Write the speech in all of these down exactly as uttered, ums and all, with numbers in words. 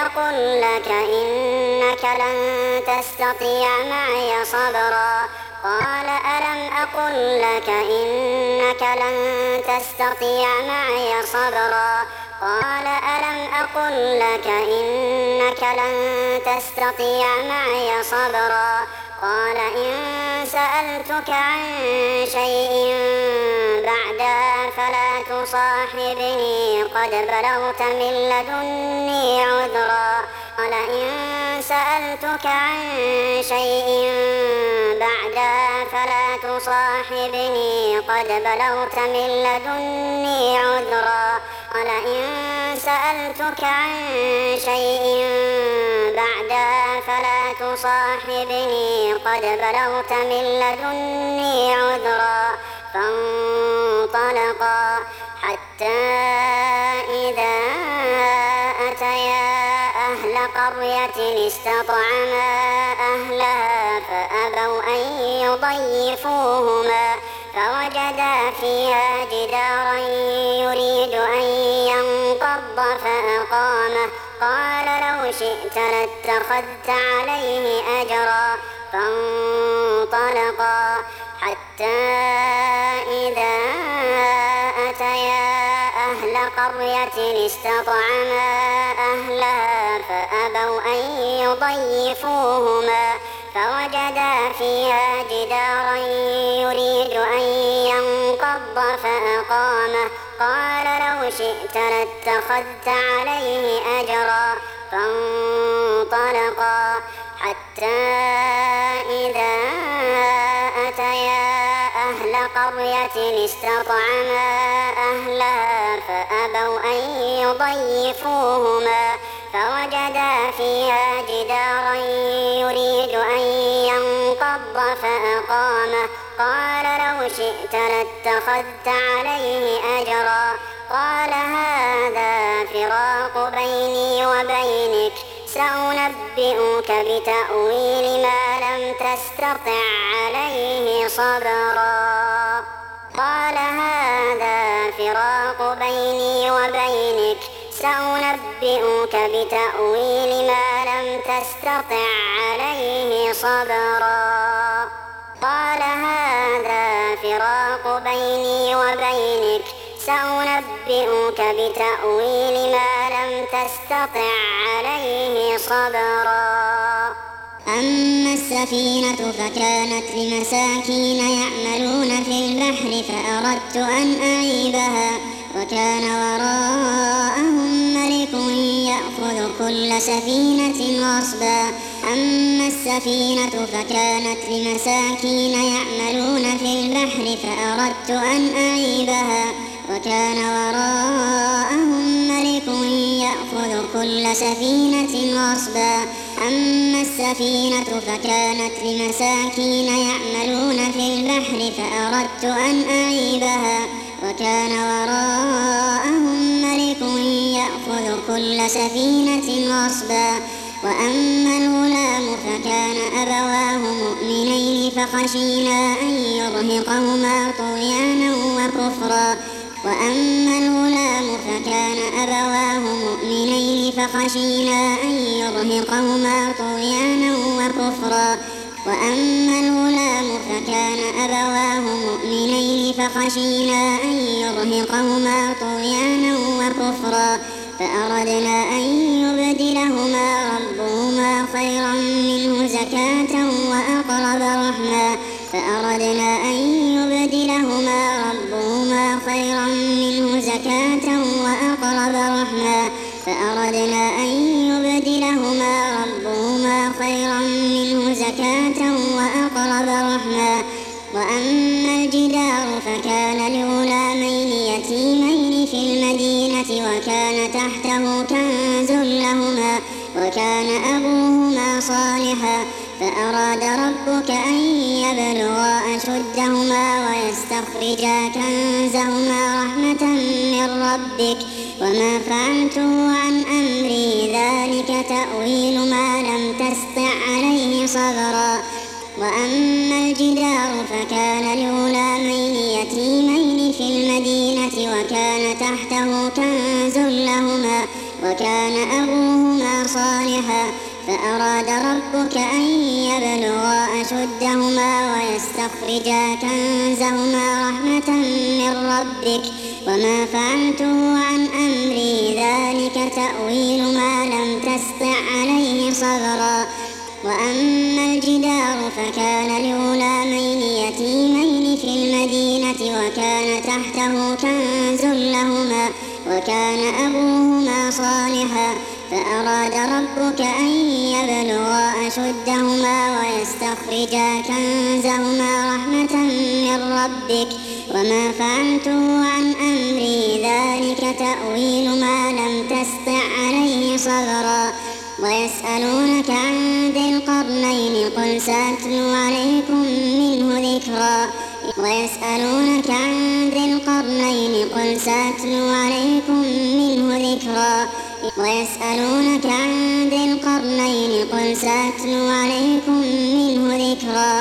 أقل لك إنك لن تستطيع معي صبرا قال ألم أقل لك إنك لن تستطيع معي صبرا قال ألم أقل لك إنك لن تستطيع معي صبرا قال إن سألتك عن شيء بعدها فلا تصاحبني قد بلغت من لدني عذرا قال إن سألتك عن شيء بعدها فلا تصاحبني قد بلغت من لدني عذرا قال إن سألتك عن شيء بعدها فلا تصاحبني قد بلغت من لدني عذرا فانطلقا حتى إذا أتيا أهل قرية استطعما أهلها فأبوا أن يضيفوهما فوجدا فيها جدارا يريد أن ينقض فأقامه قال لو شئت لاتخذت عليه أجرا فانطلقا حتى إذا أتيا أهل قرية استطعما أهلها فأبوا أن يضيفوهما فوجدا فيها جدارا يريد أن ينقض فأقامه قال لو شئت لاتخذت عليه أجرا فانطلقا حتى إذا أتيا أهل قرية استطعما أهلها فأبوا أن يضيفوهما فوجدا فيها جدارا يريد أن ينقض فأقامه قال لو شئت لاتخذت عليه أجرا قال هذا فراق بيني وبينك سأنبئك بتأويل ما لم تستطع عليه صبرا قال هذا فراق بيني وبينك سأنبئك بتأويل ما لم تستطع عليه صبرا قال هذا فراق بيني وبينك سأنبئك بتأويل ما لم تستطع عليه صبرا أما السفينة فكانت لمساكين يعملون في البحر فأردت أن أعيبها وكان وراءهم ملك يأخذ كل سفينة غصبا أما السفينة فكانت لمساكين يعملون في البحر فأردت أن أعيبها وكان وراءهم ملك يأخذ كل سفينة غصبا أما السفينة فكانت لمساكين يعملون في البحر فأردت أن أعيبها وكان وراءهم ملك يأخذ كل سفينة غصبا وأما الغلام فكان أبواه مؤمنين فخشينا أن يرهقهما طغيانا وكفرا وأما الغلام فكان أبواه مؤمنين فخشينا أن يرهقهما طغيانا وكفرا وأما الغلام فكان أبواه مؤمنين فخشينا أن يرهقهما طغيانا وكفرا فأردنا أن يبدلهما ربهما خيرا منه زكاة وأقرب رحما فأردنا أن يبدلهما ربهما خيرا منه زكاة وأقرب رحما فأردنا أن يبدلهما ربهما خيرا منه زكاة وأقرب رحما وأما الجدار فكان لغلامين يتيمين في المدينة وكان تحته كنز لهما وكان أبوهما صالحا فأراد ربك أن يبلغا أشدهما ويستخرجا كنزهما رحمة من ربك وما فعلته عن أمري ذلك تأويل ما لم تستطع عليه صبرا وأما الجدار فكان لغلامين يتيمين في المدينة وكان تحته كنز لهما وكان أبوهما صالحا فأراد ربك أن يبلغا أشدهما ويستخرجا كنزهما رحمة من ربك وما فعلته عن أمري ذلك تأويل ما لم تسطع عليه صبرا وأما الجدار فكان لغلامين يتيمين في المدينة وكان تحته كنز لهما وكان أبوهما صالحا فأراد ربك أن يبلغا أشدهما ويستخرجا كنزهما رحمة من ربك وما فعلته عن أمري ذلك تأويل ما لم تسطع عليه صبرا ويسألونك عن ذي القرنين قل سأتلو عليكم منه ذكرا ويسألونك عن ذي القرنين قل سأتلو عليكم منه ذكرا ويسألونك عن ذي القرنين قل سأتلو عليكم منه ذكرا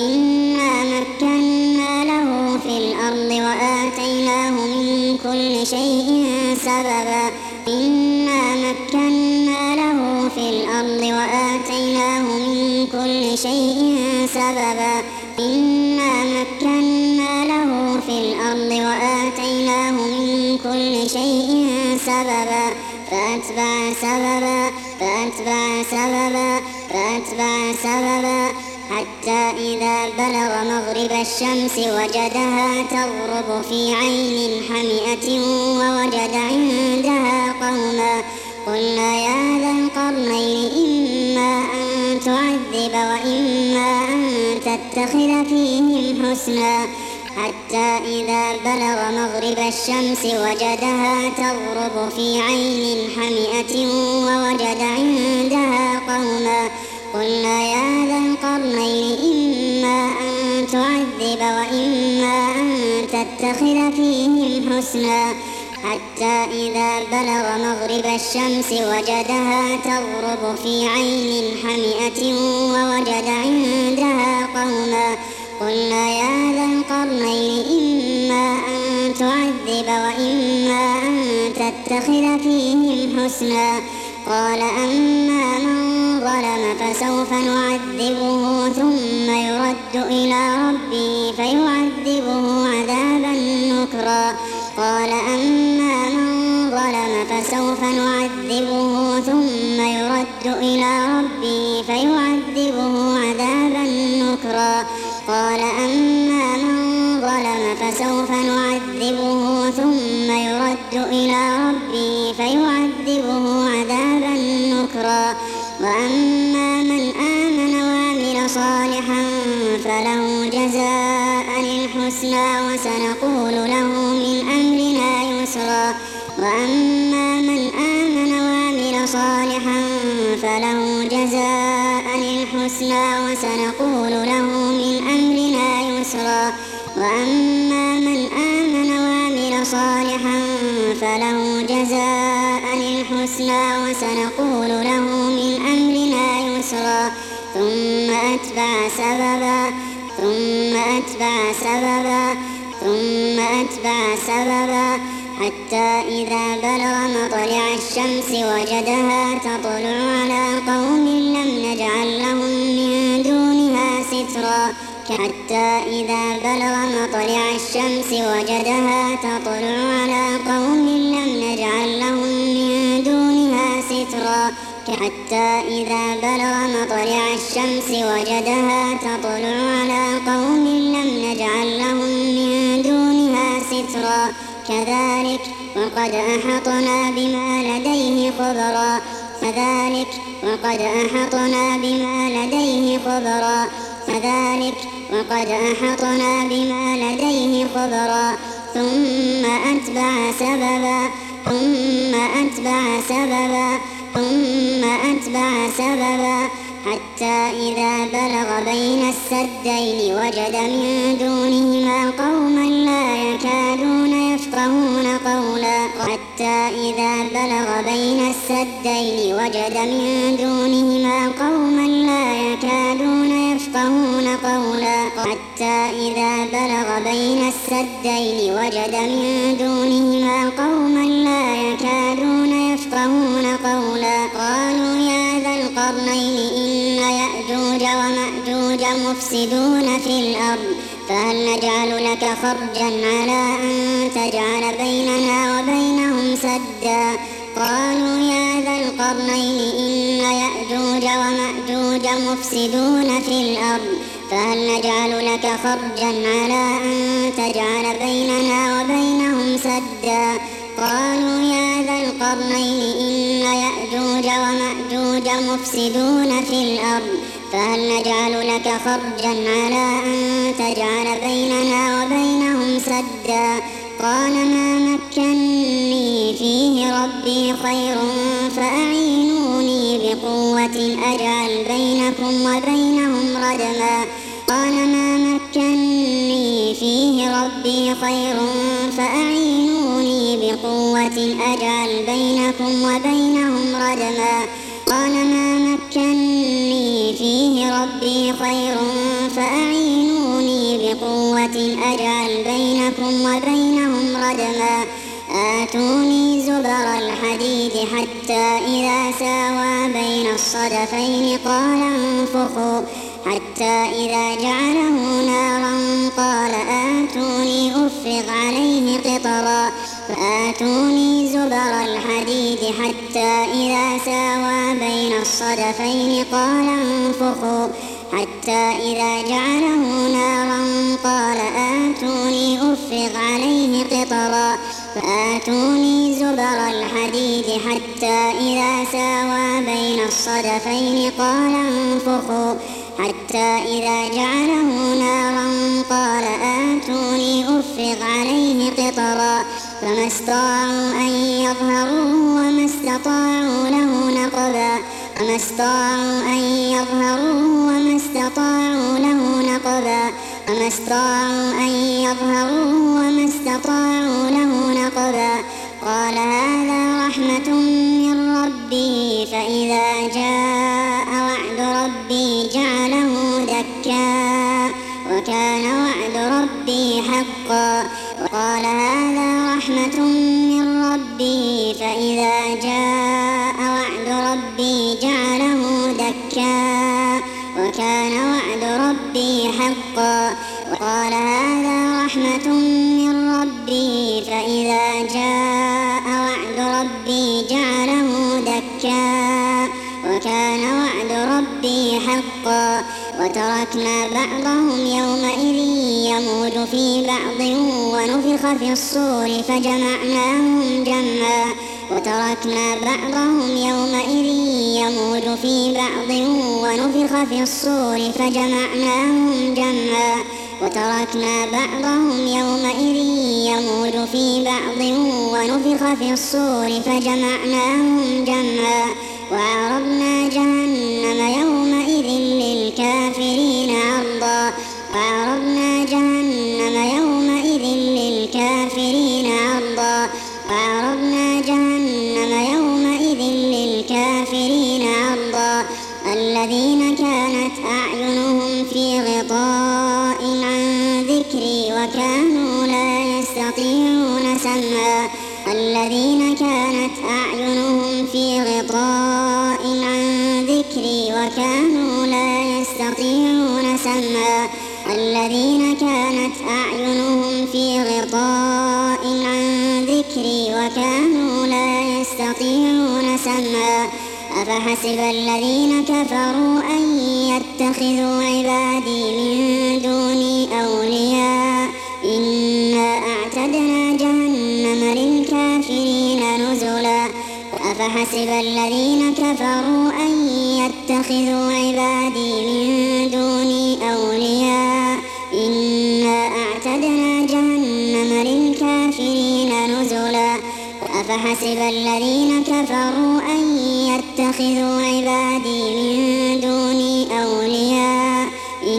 إنا مكنا له في الأرض وآتيناه من كل شيء سببا إنا مكنا له في الأرض وآتيناه من كل شيء سببا إنا مكنا له في الأرض وآتيناه من كل شيء سببا فأتبع سببا فأتبع سببا فأتبع سببا حتى إذا بلغ مغرب الشمس وجدها تغرب في عين حمئة ووجد عندها قوما قلنا يا ذا القرنين إما أن تعذب وإما أن تتخذ فيهم حسنا حتى إذا بلغ مغرب الشمس وجدها تغرب في عين حمئة ووجد عندها قوما قلنا يا ذا القرنين إما أن تعذب وإما أن تتخذ فيهم حسنا حتى إذا بلغ مغرب الشمس وجدها تغرب في عين حمئة ووجد عندها قوما قلنا يا ذا القرنين إما أن تعذب وإما أن تتخذ فيهم حسنا قال أما من ظلم فسوف نعذبه ثم يرد إلى ربه فيعذبه عذابا نكرا قال أما من ظلم فسوف نعذبه ثم يرد إلى ربه فيعذبه عذابا نكرا قال أما من ظلم فسوف نعذبه ثم يرد إلى ربه فيعذبه عذابا نكرا وأما من آمن وعمل صالحا فله جزاء الحسنى وسنقول له من أمرنا يسرا وأما من آمن وعمل صالحا فله جزاء الحسنى وسنقول له من أمرنا يسرا وأما من آمن وعمل صالحا فله جزاء الحسنى وسنقول له من أمرنا يسرا ثم أتبع سببا ثم أتبع سببا ثم أتبع سببا حتى إذا بلغ مطلع الشمس وجدها تطلع على قوم لم نجعل لهم من دونها سترا حتى إذا بلغ مطلع الشمس وجدها تطلع على قوم لم نجعل لهم من دونها سترا حتى إذا بلغ مطلع الشمس وجدها تطلع على قوم لم نجعل لهم من دونها سترا كذلك وقد أحطنا بما لديه خبرا كذلك وقد أحطنا بما لديه خبرا كذلك وقد أحطنا بما لديه خبرا ثم أتبع سببا ثم أتبع سببا ثم أتبع سببا حتى إذا بلغ بين السدين وجد من دونهما قوما لا يكادون يفقهون قولا حتى إذا بلغ بين السدين وجد من دونهما قوما لا يكادون يفقهون قولا حتى إذا بلغ بين السدين وجد من دونهما قوما لا يكادون يفقهون يفقهون قولا قالوا يا ذا القرنين إن يأجوج ومأجوج مفسدون في الأرض فهل نجعل لك خرجا على أن تجعل بيننا وبينهم سدا قالوا يا ذا القرنين إن يأجوج ومأجوج مفسدون في الأرض فهل نجعل لك خرجا على أن تجعل بيننا وبينهم سدا قالوا يا ذا القرنين إن يأجوج ومأجوج مفسدون في الأرض فهل نجعل لك خرجا على أن تجعل بيننا وبينهم سدا قال ما مكني فيه ربي خير فأعينوني بقوة أجعل بينكم وبينهم ردما قال ما مكني فيه ربي خير فأعينوني بقوة أجعل بينكم وبينهم ردما قال ما مكني فيه ربي خير فأعينوني بقوة أجعل بينكم وبينهم ردما آتوني زبر الحديد حتى إذا ساوى بين الصدفين قال انفخوا حتى إذا جعله نارا قال آتوني أفرغ عليه قطرا فآتوني زبر الحديد حتى إذا ساوى بين الصدفين قال انفخوا حتى إذا جعله نارا قال آتوني أفرغ عليه قطرا فآتوني زبر الحديد حتى إذا ساوى بين الصدفين قال انفخوا حتى إذا جعله نارا قال آتوني أفرغ عليه قطرا فما استطاعوا أن يظهروه وما استطاعوا له نقبا وما استطاعوا أن يظهروه وما استطاعوا له نقبا وما استطاعوا أن يظهروه وما استطاعوا له نقبا قال هذا رحمة من ربي فإذا جاء وعد ربي جعله دكا وكان وعد ربي حقا وقال هذا رحمة من ربي فإذا جاء وعد ربي جعله دكا وكان وعد ربي حقا وقال هذا رحمة من ربي فإذا جاء وعد ربي جعله دكا وكان وعد ربي حقا وتركنا بعضهم يومئذ يموج في بعض ونفخ في الصور فجمعناهم جمعا وتركنا بعضهم يومئذ يموج في بعض ونفخ في الصور فجمعناهم جمعا وتركنا بعضهم يومئذ يموج في بعض ونفخ في الصور فجمعناهم جمعا وعرضنا جهنم يومئذ للكافرين عرضا وعرضنا جهنم يومئذ للكافرين عرضا وعرضنا جهنم يومئذ للكافرين عرضا الذين كانت أعينهم في غطاء عن ذكري وكانوا لا يستطيعون سمعا الذين كانت أعينهم في غطاء عن ذكري وكانوا لا يستطيعون سمعا الذين كانت أعينهم في غطاء عن ذكري وكانوا لا يستطيعون سمعا أفحسب الذين كفروا أن يتخذوا عبادي من دوني أولياء إنا أعتدنا جهنم للكافرين نزلا أفحسب الذين كفروا أن يتخذوا عبادي من دوني أولياء إنا أعتدنا جهنم للكافرين نزلا أفحسب الذين كفروا أن يتخذوا عبادي من دوني أولياء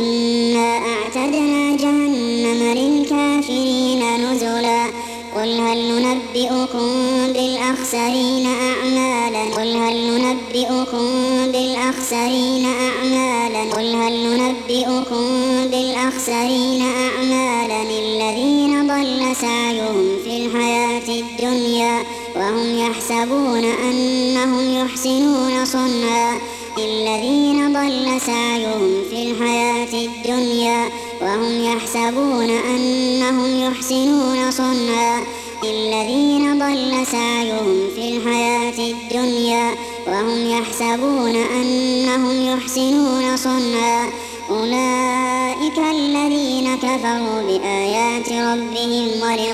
إنا أعتدنا جهنم للكافرين نزلا قل هل ننبئكم بالأخسرين أعمالا قل هل ننبئكم بالأخسرين أعمالا قل هل ننبئكم بالأخسرين أعمالا الذين ضل سعيهم في الحياة الدنيا وهم يحسبون أنهم يحسنون صنعا الذين ضل سعيهم في الحياة الدنيا وهم يحسبون أنهم يحسنون صنعا الذين ضل سعيهم في الحياة الدنيا وهم يحسبون أنهم يحسنون صنعا أولئك الذين كفروا بآيات ربهم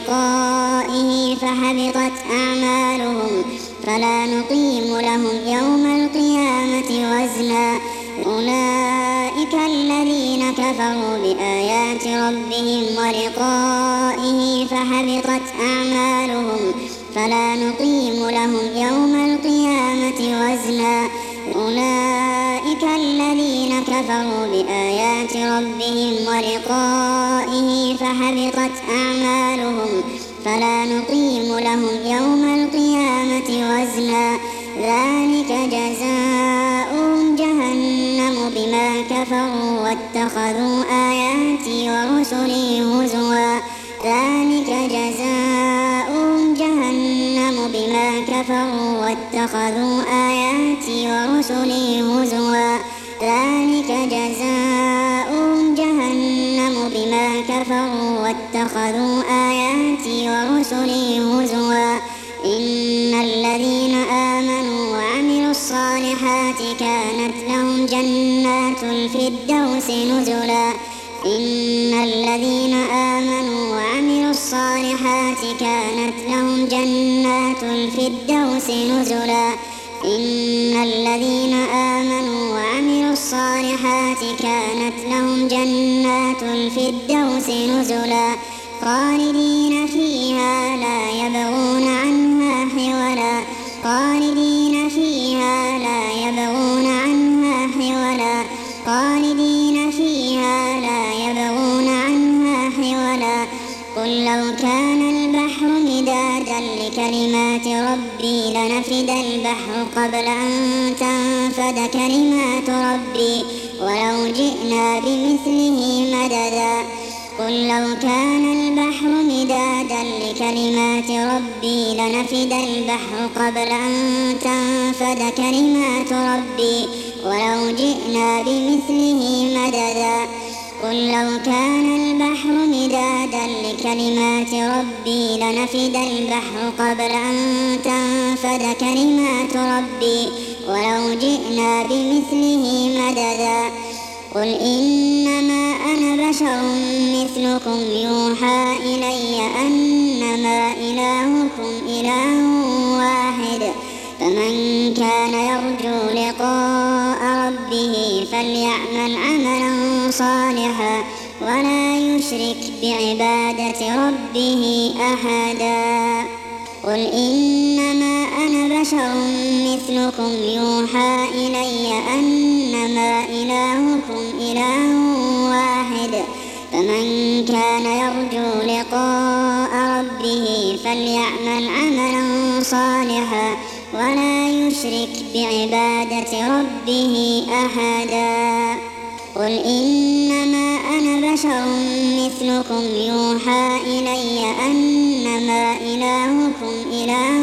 ولقائه فحبطت أعمالهم فلا نقيم لهم يوم القيامة وزنا أولئك الذين كفروا بآيات ربهم ولقائه فحبطت أعمالهم فلا نقيم لهم يوم القيامة وزنا أولئك الذين كفروا بآيات ربهم ولقائه فحبطت أعمالهم فلا نقيم لهم يوم القيامة وزنا ذلك جزاؤهم جهنم بما كفروا واتخذوا آياتي ورسلي هزوا ذلك جزاؤهم جهنم بما كفروا واتخذوا آياتي ورسلي هزوا ذلك جزاؤهم جهنم بما كفروا واتخذوا آياتي ورسلي هزوا إن الذين آمنوا وعملوا الصالحات كانت لهم جنات الفردوس نزلا إن الذين آمنوا وعملوا الصالحات كانت لهم جنات الفردوس نزلا إن الذين آمنوا وعملوا الصالحات كانت لهم جنات الفردوس نزلا خالدين فيها لا يبغون عنها حولا خالدين فيها لا يبغون عنها حولا خالدين فيها لا يبغون عنها حولا قل لو كان البحر مدادا لكلمات ربي لنفد البحر قبل أن تنفد كلمات ربي ولو جئنا بمثله مددا قل لو كان البحر مدادا لكلمات ربي لنفد البحر قبل أن تنفد كلمات ربي ولو جئنا بمثله مددا قل لو كان البحر مدادا لكلمات ربي لنفد البحر قبل أن تنفد كلمات ربي ولو جئنا بمثله مددا قل إنما أنا بشر مثلكم يوحى إلي أنما إلهكم إله واحد فمن كان يرجو لقاء ربه فليعمل عملا صالحا ولا يشرك بعبادة ربه أحدا قل إنما أنا بشر مثلكم يوحى إلي أنما إلهكم إله واحد فمن كان يرجو لقاء ربه فليعمل عملا صالحا ولا يشرك بعبادة ربه أحدا قل إنما أنا بشر مثلكم يوحى إلي أنما إلهكم إله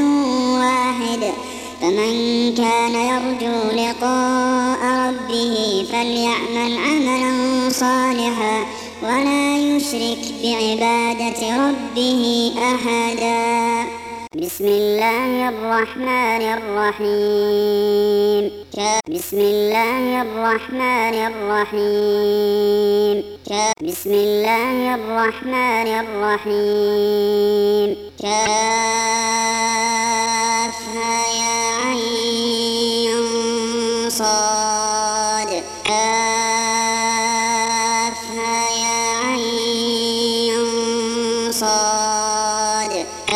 واحد فمن كان يرجو لقاء ربه فليعمل عملا صالحا ولا يشرك بعبادة ربه أحدا بسم الله الرحمن الرحيم بسم الله الرحمن الرحيم بسم الله الرحمن الرحيم كافها يا عين صاد كافها يا عين صاد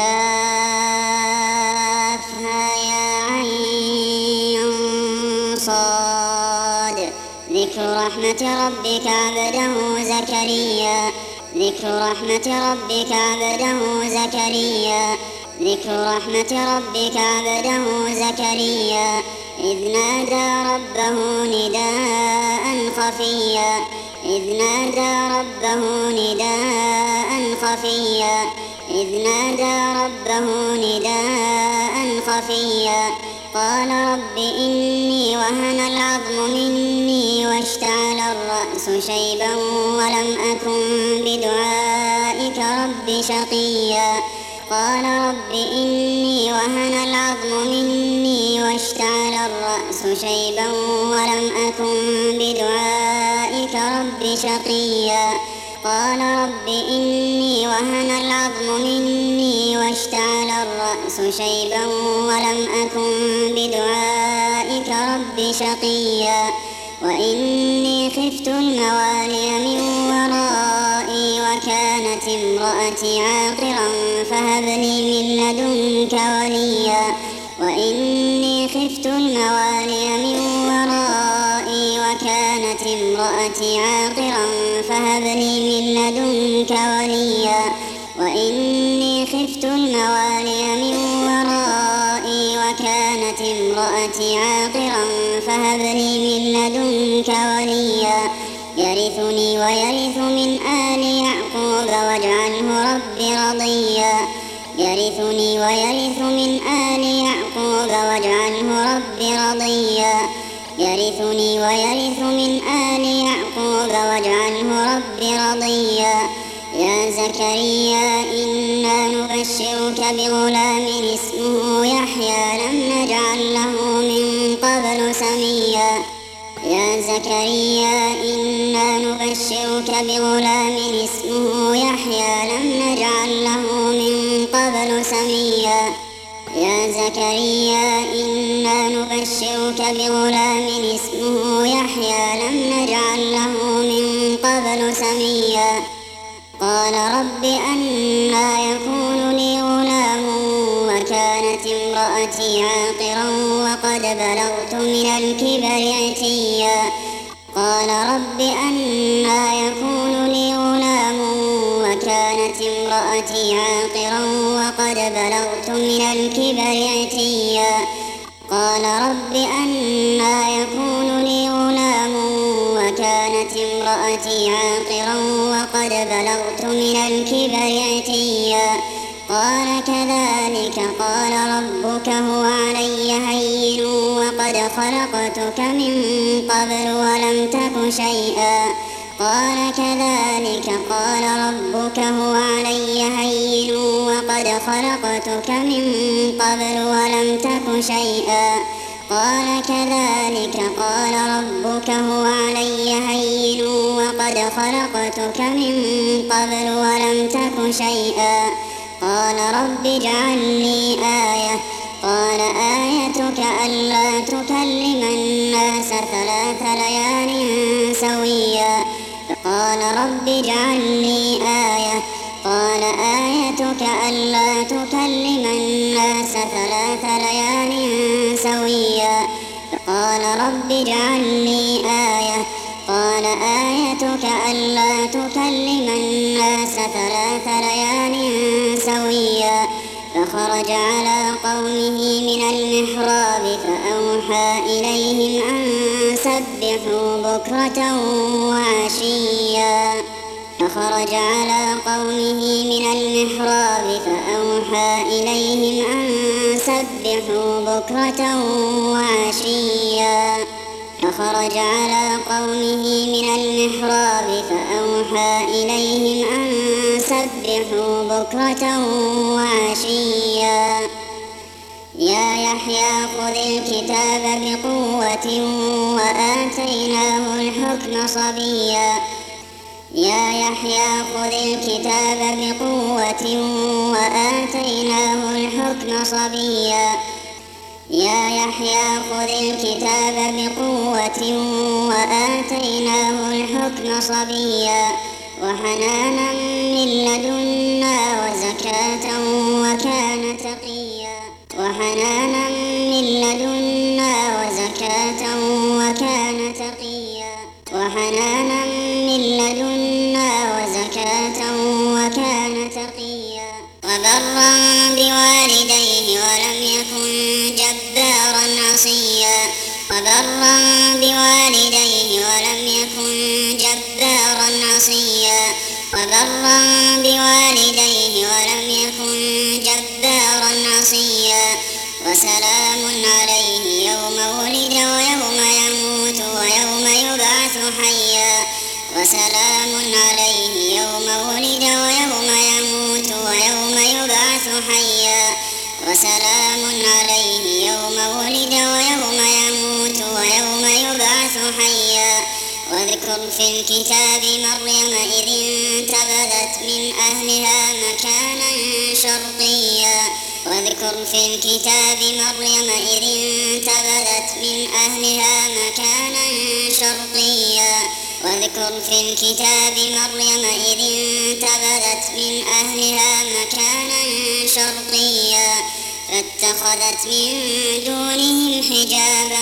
ذكر رحمة ربك عبده زكريا ذكر رحمة ربك عبده زكريا ذكر رحمة ربك عبده زكريا إذ نادى ربه نداء خفيا إذ نادى ربه نداء خفيا إذ نادى ربه نداء خفيا قال رب إني وهن العظم مني واشتعل الرأس شيبا ولم أكن بدعائك رب شقيا قال رب إني وهن العظم مني واشتعل الرأس شيبا ولم أكن بدعائك رب شقيا قال رب إني وهن العظم مني واشتعل الرأس شيبا ولم أكن بدعائك رب شقيا وإني خفت الموالي من ورائي وكانت امرأتي عاقرا فهب لي من لدنك وليا وإني خفت الموالي من ورائي وكانت امرأتي عاقرا فهب لي من لدنك وليا وإني خفت الموالي من ورائي وكانت امرأتي عاقرا فهب لي من لدنك وليا يرثني ويرث من آل يعقوب واجعله رب رضيا يرثني ويرث من آل يعقوب واجعله رب رضيا يرثني ويرث من آل يعقوب واجعله رب رضيا يا زكريا إنا نبشرك بغلام اسمه يحيى لم نجعل له من قبل سميا يا زكريا إنا نبشرك بغلام اسمه يحيى لم نجعل له من قبل سميا يا زكريا إنا نبشرك بغلام اسمه يحيى لم نجعل له من قبل سميا قال رب أنى يكون لي غلام وكانت امرأتي عاقرا وقد بلغت من الكبر عتيا قال رب أنى يكون لي غلام وكانت امرأتي عاقرا وقد بلغت من الكبر عتيا قال رب أنى يكون لي غلام وكانت امرأتي عاقرا وقد بلغت من الكبر عتيا قال كذلك قال ربك هو علي هين وقد خلقتك من قبل ولم تك شيئا قال كذلك قال ربك هو علي هين وقد خلقتك من قبل ولم تك شيئا قال كذلك قال ربك هو علي هين وقد خلقتك من قبل ولم تك شيئا قال رب اجعل لي آية قال آيتك ألا تكلم الناس ثلاث ليال سويا قال رب اجعل لي آية قال آيتك ألا تكلم الناس ثلاث ليال سويا قال رب اجعل لي آية قال آيتك ألا تكلم الناس ثلاث ليال سويا فخرج على قومه من المحراب فأوحى إليهم أن سبحوا بكرة وعشيا فخرج على قومه من المحراب فأوحى إليهم أن سبحوا بكرة وعشيا فخرج على قومه من المحراب فأوحى إليهم أن سبحوا بكرة وعشيا يا يحيى خذ الكتاب بقوة وآتيناه الحكم صبيا يا يحيى خذ الكتاب بقوة وآتيناه الحكم صبيا يا يحيى خذ الكتاب بقوة وآتيناه الحكم صبيا وحنانا من لدنا وزكاة وكان تقيا وحنانا من لدنا وزكاة وكان تقيا وحنانا من لدنا وزكاة وكان تقيا وبرا بوالديه ولم يكن جبارا عصيا وبرا بوالديه ولم يكن جبارا عصيا وبرا بوالديه ولم يكن جبارا عصيا وسلام عليه يوم ولد ويوم يموت ويوم يبعث حيا وسلام عليه يوم ولد ويوم يموت ويوم يبعث حيا وسلام عليه يوم ولد ويوم يموت ويوم يبعث حيا واذكر في الكتاب مريم إذ انتبذت من أهلها مكانا شرقيا واذكر في الكتاب مريم إذ انتبذت من أهلها مكانا شرقيا واذكر في الكتاب مريم إذ انتبذت من أهلها مكانا شرقيا فاتخذت من دونهم حجابا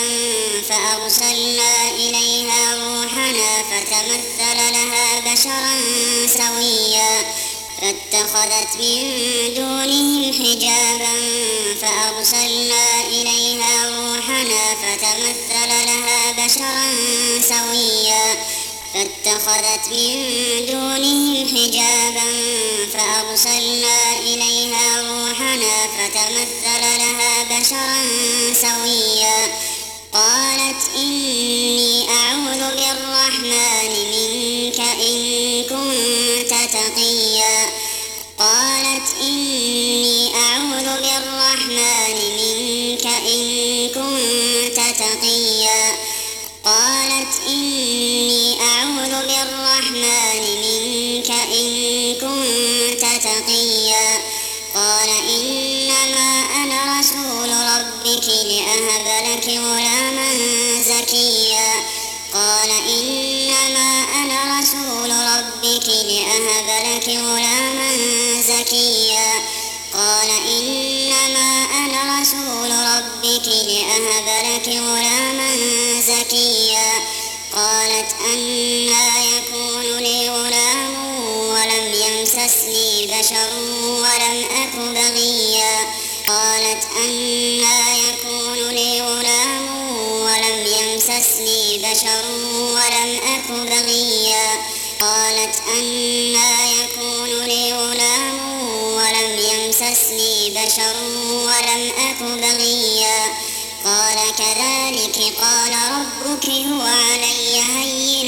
فأرسلنا إليها روحنا فتمثل لها بشرا سويا فاتخذت من دونهم حجابا فأرسلنا إليها روحنا فتمثل لها بشرا سويا فاتخذت من دونهم حجابا فأرسلنا إليها روحنا فتمثل لها بشرا سويا قالت إني أعوذ بالرحمن منك إن كنت تقيا قالت إني أعوذ بالرحمن منك إن كنت تقيا قالت إني أعوذ بالرحمن منك إن كنت تقيا قال إنما أنا رسول ربك لأهب لك غلاما زكيا قال إنما أنا رسول ربك لأهب لك غلاما زكيا قال إنما أنا رسول ربك لأهب لك غلاما زكيا قالت أنى يكون لي غلام ولم يمسسني بشر ولم أك بغيا قالت أنى يكون لي غلام ولم يمسسني بشر ولم أك بغيا قالت أنى يكون لي غلام ولم يمسسني بشر ولم أك بغيا قال كذلك قال ربك هو علي هين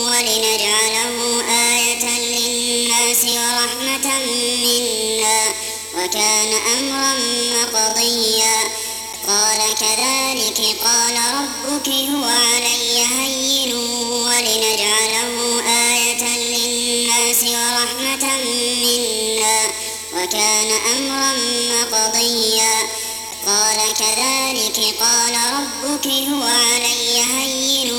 ولنجعله آية للناس ورحمة منا وكان أمرا مقضيا قال كذلك قال ربك هو علي هين ولنجعله آية للناس ورحمة منا وكان أمرا مقضيا قال كذلك قال ربك هو علي هين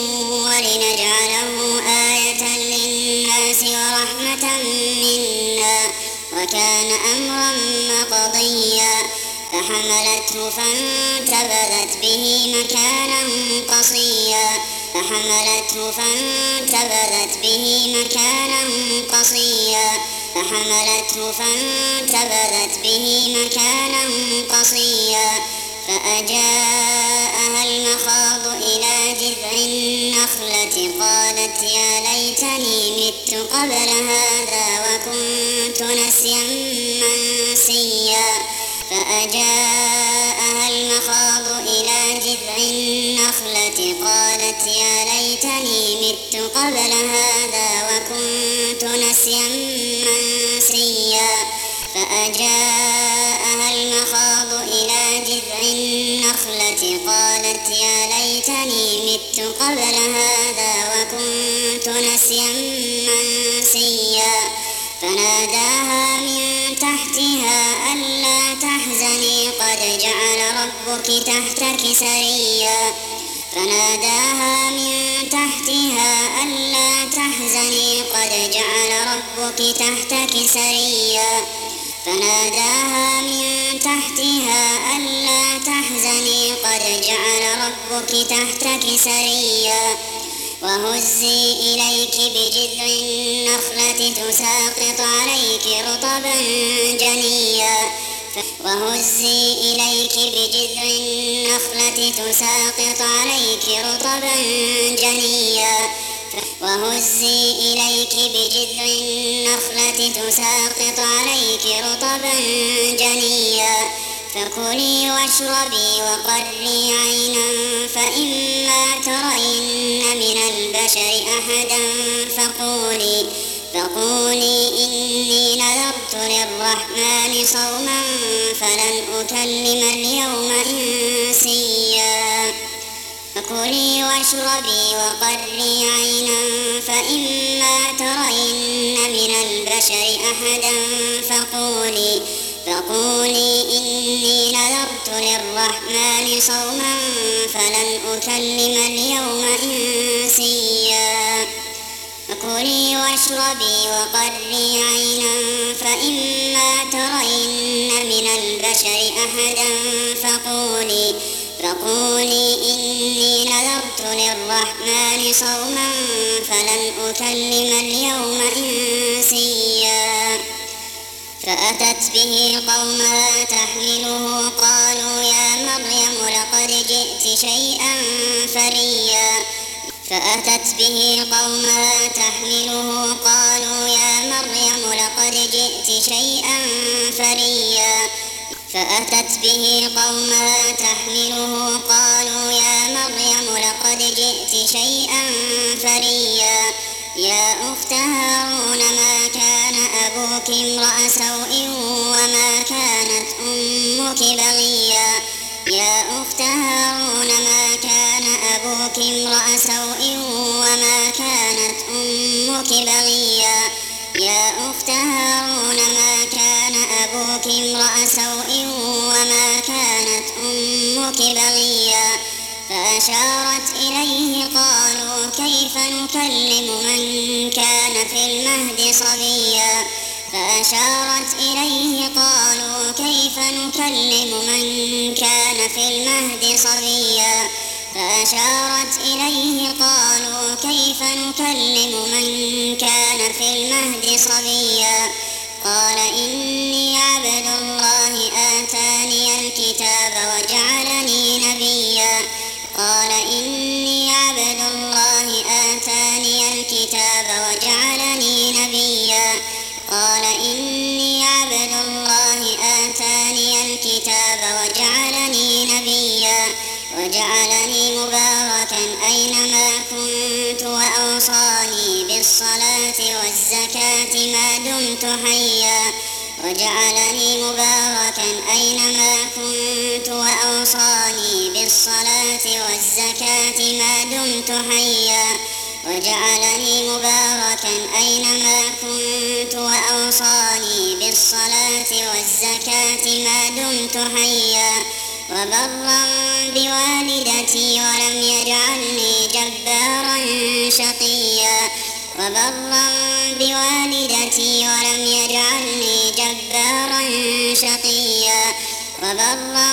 ولنجعله آية للناس ورحمة منا وكان أمرا مقضيا فحملته فانتبذت به مكانا قصيا فحملته فانتبذت به مكانا قصيا فحملته فانتبذت به مكانا قصيا فأجاءها المخاض إلى جذع النخلة قالت يا ليتني مت قبل هذا وكنت نسيا منسيا فأجاءها المخاض إلى جذع النخلة قالت يا ليتني مت قبل هذا وكنت نسيا منسيا فأجاءها المخاض إلى جذع النخلة قالت يا ليتني مت قبل هذا وكنت نسيا منسيا فناداها من تحتها ألا تحزني قد جعل ربك تحتك سريا فناداها من تحتها ألا تحزني قد جعل ربك تحتك سريا فناداها من تحتها ألا تحزني قد جعل ربك تحتك سريا وهزي إليك بجذع النخلة تساقط عليك رطبا جنيا وهزي إليك بجذع النخلة تساقط عليك رطبا جنيا وهزي إليك بجذع النخلة تساقط عليك رطبا جنيا فكلي واشربي وقري عينا فإما ترين من البشر أحدا فقولي فقولي إني نذرت للرحمن صوما فلن أكلم اليوم إنسيا فكلي واشربي وقري عينا فإما ترين من البشر أحدا فقولي فقولي إني نذرت للرحمن صوما فلن أكلم اليوم إنسيا فكلي واشربي وقري عينا فإما ترين من البشر أحدا فقولي فقولي إني نذرت للرحمن صوما فلن أكلم اليوم إنسيا فأتت به قومها تحمله قالوا يا مريم لقد جئت شيئا فريا فأتت به قومها تحمله قالوا يا مريم لقد جئت شيئا فريا فأتت به قومها تحمله قالوا يا مريم لقد جئت شيئا فريا يا أخت هارون ما كان أبوك امرأ سوء وما كانت أمك بغيا يا أخت هارون ما كان أبوك امرأ سوء وما كانت أمك بغيا يا أخت هارون ما كان أبوك امرأ سوء وما كانت أمك بغيا فأشارت إليه قالوا كيف نكلم من كان في المهد صبيا فأشارت إليه قالوا كيف نكلم من كان في المهد صبيا فأشارت إليه قالوا كيف نكلم من كان في المهد صبيا قال إني عبد الله آتاني الكتاب وجعلني نبيا قال إني عبد الله آتاني الكتاب وجعلني نبيا قال إني عبد الله آتاني الكتاب وجعلني نبيا وجعلني مباركا أينما كنت وأوصاني بالصلاة والزكاة ما دمت حيا وجعلني مباركا أينما كنت وأوصاني بالصلاة والزكاة ما دمت حيا وجعلني مباركا أينما كنت وأوصاني بالصلاة والزكاة ما دمت حيا وبرا بوالدتي ولم يجعلني جبارا شقيا وبرا بوالدتي ولم يجعلني جبارا شقيا وبرا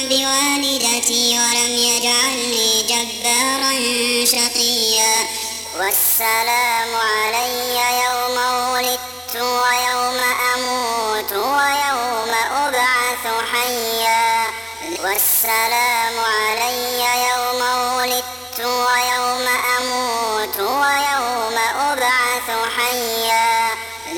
بوالدتي ولم يجعلني جبارا شقيا والسلام علي يوم ولدت ويوم أموت ويوم أبعث حيا والسلام علي يوم ولدت ويوم أموت ويوم أبعث حيا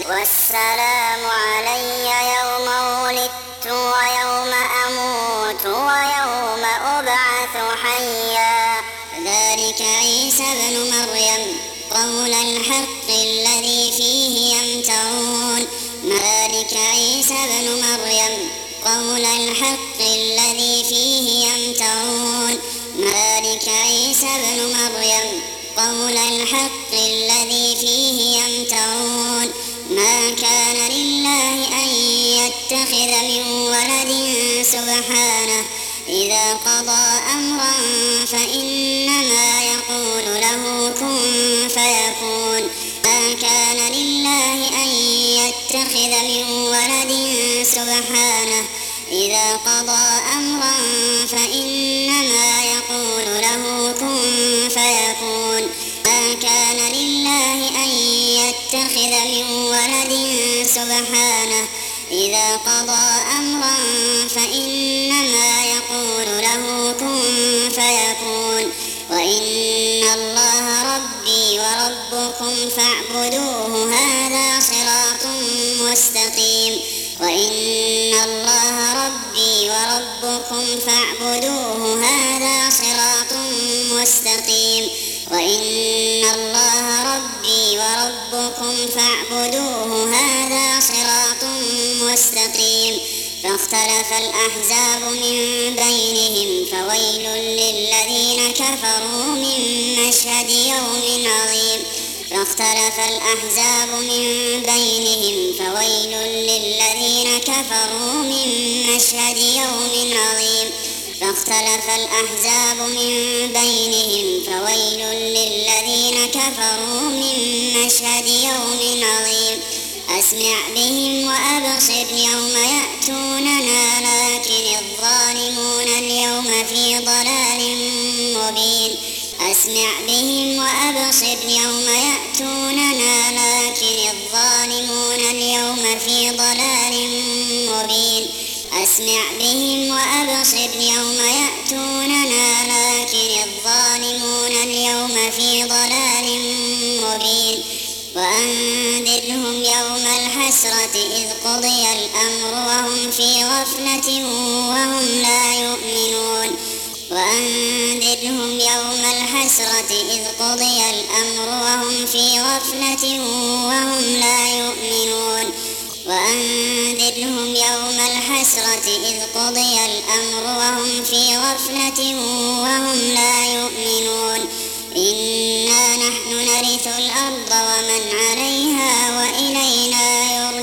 والسلام علي يوم ولدت ويوم أموت ويوم أبعث حيا ذلك عيسى ابن مريم قول الحق الذي فيه يمترون ذلك عيسى ابن مريم قول الحق الذي فيه يمترون ذلك عيسى ابن مريم قول الحق الذي فيه يمترون ما كان لله أن يتخذ من ولد سبحانه إذا قضى أمرا فإنما يقول له كن فيكون ما كان لله أن يتخذ من ولد سبحانه إذا قضى أمرا فإنما يقول له كن فيكون ما كان لله أن يتخذ من ولد سبحانه إذا إذا قضى أمرا فإنما يقول له كن فيكون وإن الله ربي وربكم فاعبدوه هذا صراط مستقيم وإن الله ربي وربكم فاعبدوه هذا صراط مستقيم وإن الله ربي وربكم فاعبدوه هذا صراط مستقيم فاختلف الأحزاب من بينهم فويل للذين كفروا من مشهد يوم عظيم فاختلف الأحزاب من بينهم فويل للذين كفروا من مشهد يوم عظيم فاختلف الأحزاب من بينهم فويل للذين كفروا من مشهد يوم عظيم أسمع بهم وأبصر يوم يأتوننا لكن الظالمون اليوم في ضلال مبين أسمع بهم وأبصر يوم يأتوننا لكن الظالمون اليوم في ضلال مبين أسمع بهم وأبصر يوم يأتوننا لكن الظالمون اليوم في ضلال مبين وأنذرهم يوم الحسرة إذ قضي الأمر وهم في غفلة وهم لا يؤمنون وأنذرهم يوم الحسرة إذ قضي الأمر وهم في غفلة وهم لا يؤمنون وأنذرهم يوم الحسرة إذ قضي الأمر وهم في غفلة وهم لا يؤمنون إنا نحن نرث الأرض ومن عليها وإلينا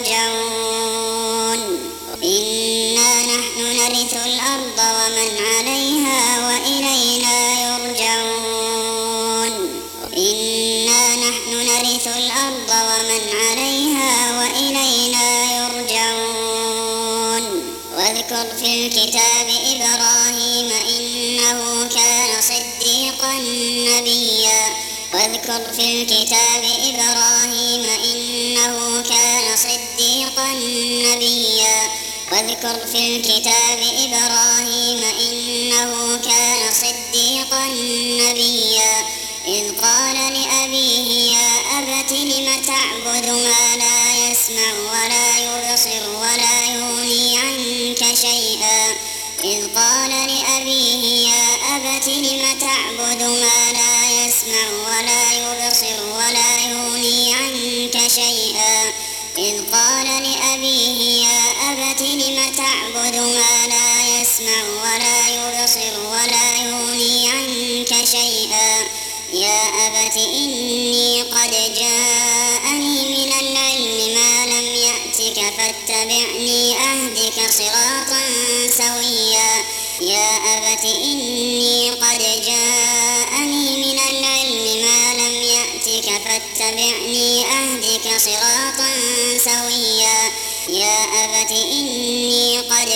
يرجعون إنا نحن نرث الأرض ومن عليها وإلينا يرجعون إنا نحن نرث الأرض ومن عليها وإلينا يرجعون واذكر في الكتاب إبراهيم إنه كان صديقا نبيا واذكر في الكتاب إبراهيم إنه كان صديقا نبيا واذكر في الكتاب إبراهيم إنه كان صديقا نبيا إذ قال لأبيه يا أبت لم تعبد ما لا يسمع ولا يبصر ولا يغني عنك شيئا إذ قال لأبيه يا أبت لم تعبد ما لا يسمع ولا يبصر ولا يغني عنك شيئا إذ قال لأبيه يا أبت لم تعبد ما لا يسمع ولا يبصر ولا يغني عنك شيئا يا أبت إني قد جاءني من العلم ما لم يأتك فاتبعني أهدك صراطا سويا يا أبت إني قد جاءني من العلم ما لم يأتك فاتبعني أهدك صراطا سويا يا أبت إني قد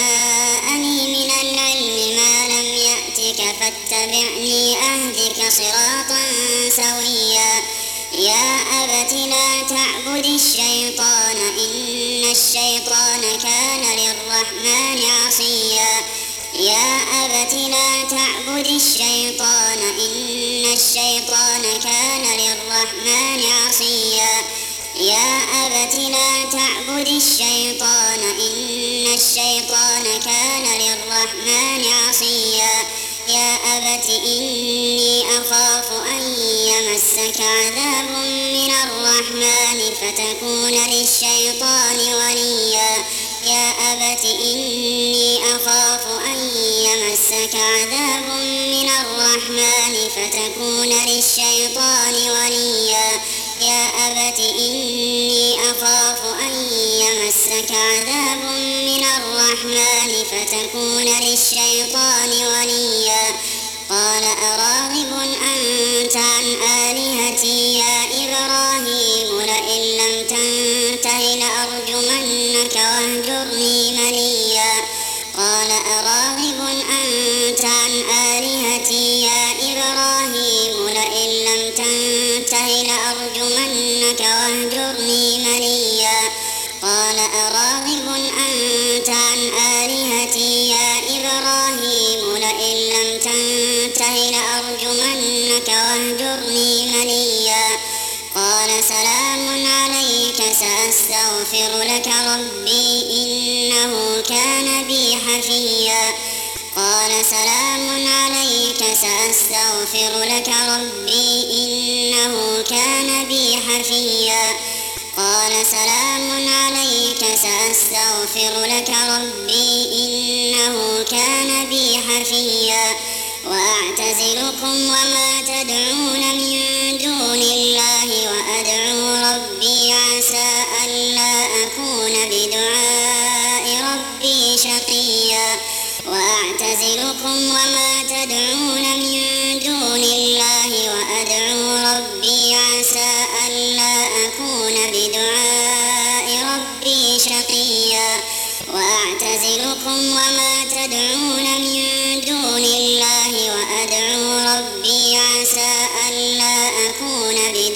جاءني من العلم ما لم يأتك فاتبعني أهدك صراطا سويا يا أبت لا تعبد الشيطان إن الشيطان كان للرحمن عصيا يا أبت لا تعبد الشيطان إن الشيطان كان للرحمن عصيا يا أبت لا تعبد الشيطان إن الشيطان كان للرحمن عصيا يا أبت إني أخاف أن يمسك عذاب من الرحمن فتكون للشيطان وليا يا أبت إني أخاف أن يمسك عذاب من الرحمن فتكون للشيطان وليا يا أبت إني أخاف أن يمسك عذاب من الرحمن فتكون للشيطان وليا قال أراغب أنت عن آلهتي يا إبراهيم لئن لم تنته لأرجمنك واهجرني مليا قال أراغب أنت عن آلهتي يا إبراهيم لئن لم تنته لأرجمنك واهجرني مليا قال أراغب أنت عن آلهتي يا إبراهيم لئن لم تنته لأرجمنك واهجرني مليا قال سلام عليك سأستغفر لك ربي إنه كان بي حفيا قال سلام عليك سأستغفر لك ربي إنه كان بي حفيا قال سلام عليك سأستغفر لك ربي إنه كان بي حفيا وأعتزلكم وما تدعون من دون الله وأدعو ربي عسى ألا أكون بدعاء ربي شقيا وأعتزلكم وما تدعون من دون الله وأدعو ربي عسى ألا أكون بدعاء ربي شقيا وأعتزلكم وما تدعون من دون الله وأدعو ربي عسى ألا أكون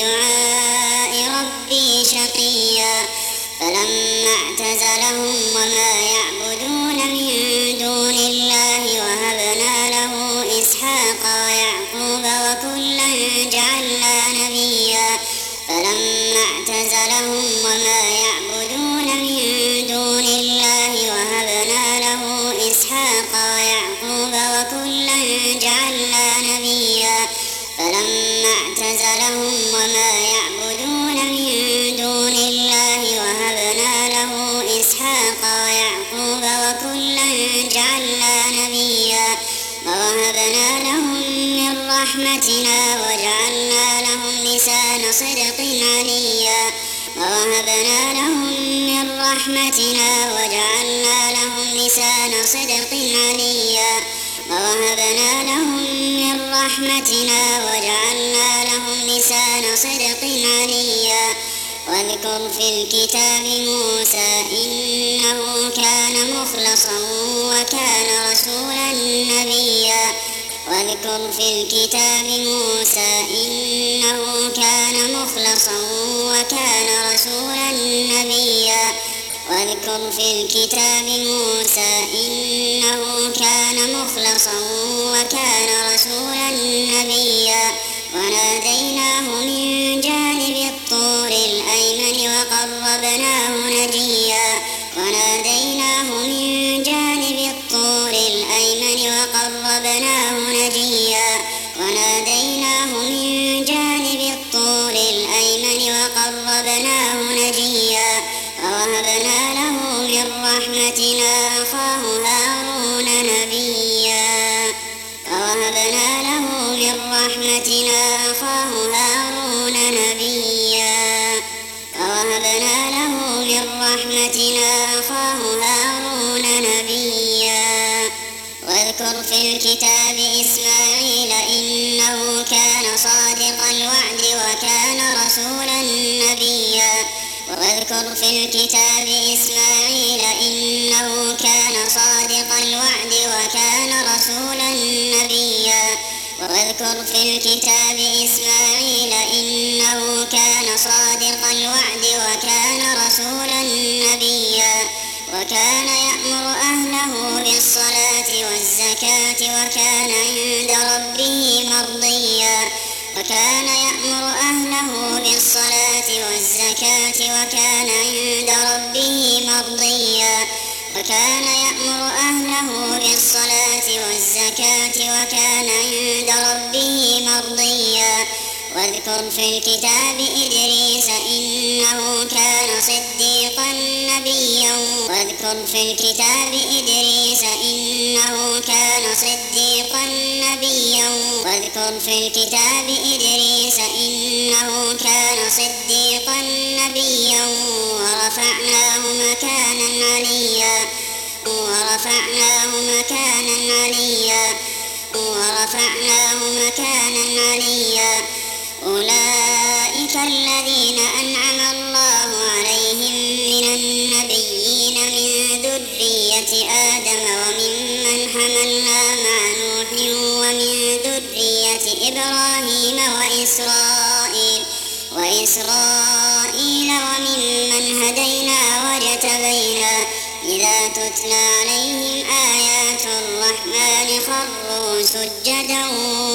بدعاء ربي شقيا فلما اعتزلهم وما يعبدون من دون الله وهبنا له إسحاق ويعقوب وكلا جعلنا نبيا فلما اعتزلهم وما يعبدون من دون الله وهبنا له إسحاق ويعقوب وكلا جعلنا نبيا فلما اعتزلهم وما يعبدون من دون الله وهبنا له إسحاق ويعقوب وكلا جعلنا نبيا ووهبنا لهم من رحمتنا وجعلنا لهم لسان صدق عليا ووهبنا لهم من رحمتنا وجعلنا لهم لسان صدق عليا ووهبنا لهم من رحمتنا وجعلنا لهم لسان صدق عليا واذكر في الكتاب موسى إنه كان مخلصا وكان رسولا نبيا واذكر في الكتاب موسى إنه كان مخلصا وكان رسولا نبيا واذكر في الكتاب موسى إنه كان مخلصا وكان رسولا نبيا وناديناه من جانب الطور الأيمن وقربناه نجيا وناديناه من جانب الطور الأيمن وقربناه نجيا وناديناه من جانب الطور الأيمن وقربناه نجيا ووهبنا له من رحمتنا أخاه هارون نبيا ووهبنا له من رحمتنا أخاه هارون نبيا ووهبنا له من رحمتنا أخاه هارون نبيا واذكر في الكتاب إسماعيل إنه كان صادق الوعد وكان رسولا نبيا واذكر في الكتاب إسماعيل إنه كان صادق الوعد وكان رسولا نبيا واذكر في الكتاب إسماعيل إنه كان صادق الوعد وكان رسولا نبيا وكان يأمر أهله بالصلاة والزكاة وكان عند ربه مرضيا وكان يأمر أهله بالصلاة والزكاة وكان عند ربه مرضيا وكان يأمر أهله بالصلاة والزكاة وكان عند ربه مرضيا واذكر في الكتاب إدريس إنه كان صديقا نبيا واذكر في الكتاب إدريس إنه كان صديقا نبيا واذكر في الكتاب إدريس إنه كان صديقا نبيا ورفعناه مكانا عليا ورفعناه مكانا عليا ورفعناه مكانا عليا أولئك الذين أنعم الله عليهم من النبيين من ذرية آدم وممن حملنا مع نوح ومن ذرية إبراهيم وإسرائيل وإسرائيل وممن هدينا وجعلنا وجتبينا إذا تتلى عليهم آيات الرحمن خروا سجدا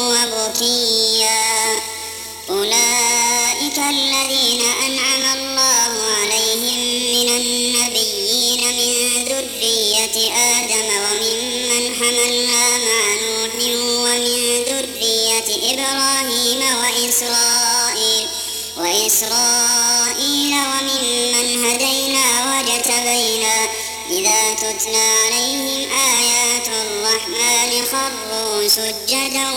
وبكيا أولئك الذين أنعم الله عليهم من النبيين من ذرية آدم وممن حملنا مع نوح ومن ذرية إبراهيم وإسرائيل وإسرائيل وممن هدينا وجتبينا إذا تتلى عليهم آيات الرحمن خروا سجدا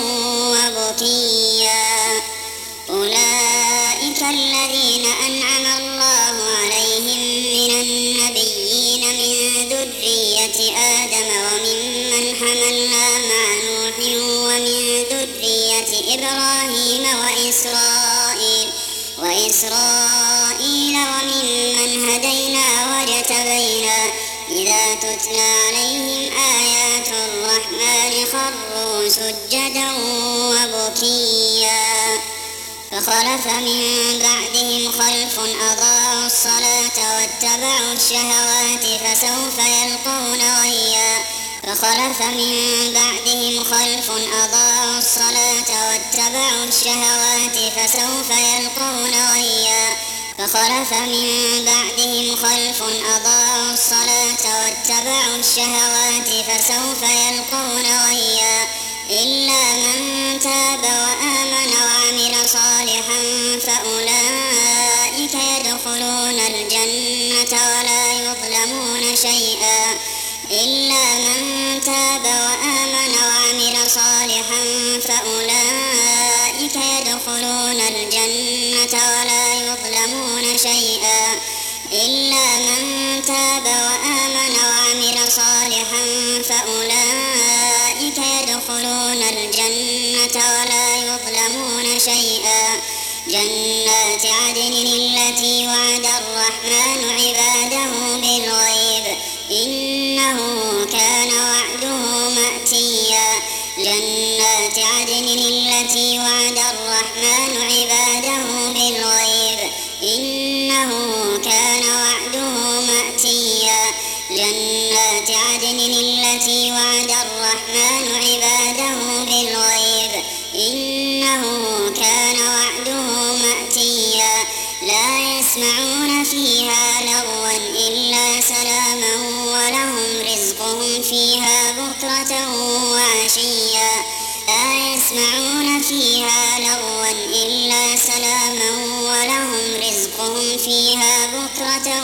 وبكيا أولئك الذين أنعم الله عليهم من النبيين من ذرية آدم وممن حملنا مع نوح ومن ذرية إبراهيم وإسرائيل وإسرائيل وممن هدينا وجتبينا إذا تتلى عليهم آيات الرحمن خروا سجدا وبكيا فخلف من بعدهم خلف أضاعوا الصلاة واتبعوا الشهوات فسوف يلقون غيا فخلف من بعدهم خلف أضاعوا الصلاة واتبعوا الشهوات فسوف يلقون غيا فخلف من بعدهم خلف أضاعوا الصلاة واتبعوا الشهوات فسوف يلقون غيا إلا من تاب وآمن وعمل صالحا فأولئك يدخلون الجنة ولا يظلمون شيئا إلا من تاب وآمن وعمل صالحا فأولئك يدخلون الجنة ولا يظلمون شيئا إلا من تاب وآمن وعمل صالحا فأولئك يدخلون الجنة ولا يظلمون شيئا جنات عدن التي وعد الرحمن عباده بالغيب إنه كان وعده مأتيا جنات عدن التي وعد الرحمن عباده بالغيب إنه كان وعده مأتيا جنات عدن التي وعد الرحمن عباده بالغيب إنه كان وعده مأتيا لا يسمعون فيها لغوا إلا سلاما ولهم رزقهم فيها بكرة وعشيا لا يسمعون فيها لغوا إلا سلاما ولهم رزقهم فيها بكرة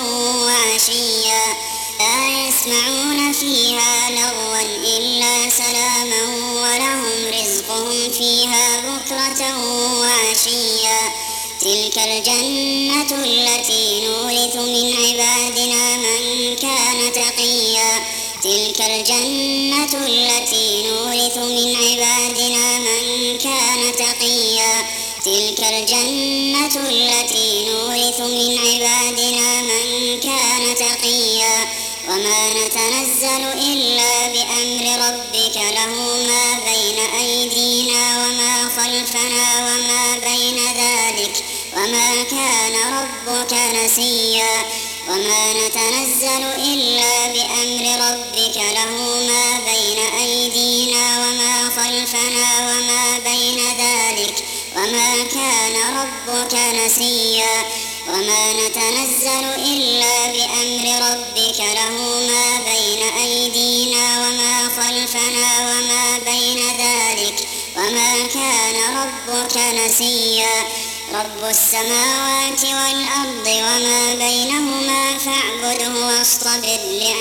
وعشيا لا يسمعون فيها لغوا إلا سلاما ولهم رزقهم فيها بكرة وعشيا تلك الجنة التي نورث من عبادنا من كان تقيا تلك الجنة التي نورث من عبادنا من كان تقيا تلك الجنة التي نورث من عبادنا من كان تقيا وما نتنزل إلا بأمر ربك له ما بين أيدينا وما خلفنا وما بين ذلك وما كان ربك نسيا وما نتنزل إلا بأمر ربك له ما بين أيدينا وما خلفنا وما بين ذلك وما كان ربك نسيا وما نتنزل إلا بأمر ربك له ما بين أيدينا وما خلفنا وما بين ذلك وما كان ربك نسيا رب السماوات والأرض وما بينهما فاعبده واصطبر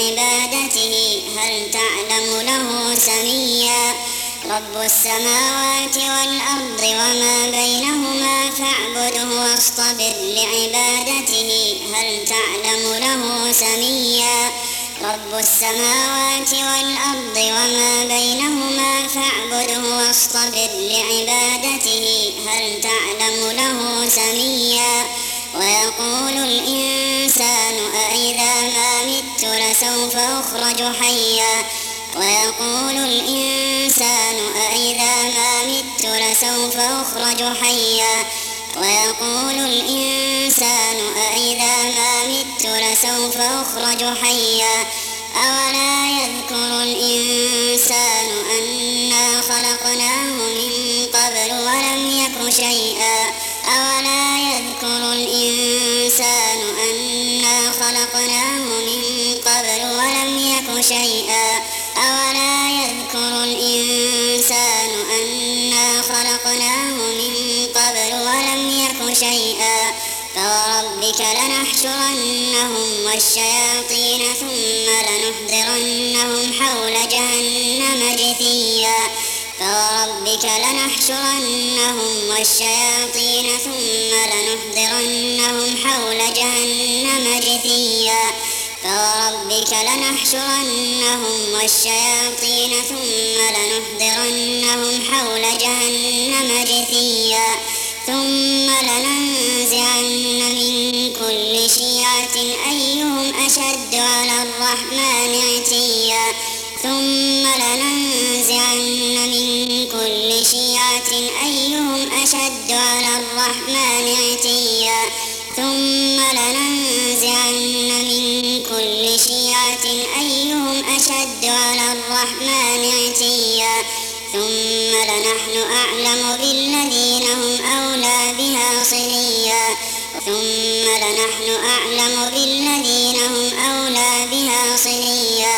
لعبادته هل تعلم له سميا رب السماوات والأرض وما بينهما فاعبده واصطبر لعبادته هل تعلم له سميا رب السماوات والأرض وما بينهما فاعبده واصطبر لعبادته هل تعلم له سميا ويقول الإنسان أإذا ما مت لسوف أخرج حيا ويقول الإنسان أإذا ما مت لسوف أخرج حيا ويقول الإنسان أإذا ما مت لسوف أخرج حيا أولا يذكر الإنسان أنا خلقناه من قبل ولم يك شيئا أولا يذكر الإنسان أنا خلقناه من قبل ولم يك شيئا أولا يذكر الإنسان أنا خلقناه من قبل ولم يك شيئا فوربك لنحشرنهم والشياطين ثم لنحضرنهم حول جهنم جثيا فوربك لنحشرنهم والشياطين ثم لنحضرنهم حول جهنم جثيا فوربك لنحشرنهم والشياطين ثم لنحضرنهم حول جهنم جثيا ثم لننزعن من كل شيعة أيهم أشد على الرحمن عتيا ثم لننزعن من كل شيعة أيهم أشد على الرحمن عتيا ثم لننزعن من كل شيعة أيهم أشد على الرحمن عتيا ثم لنحن أعلم بالذين هم أولى بها صليا ثم لنحن أعلم بالذين هم أولى بها صليا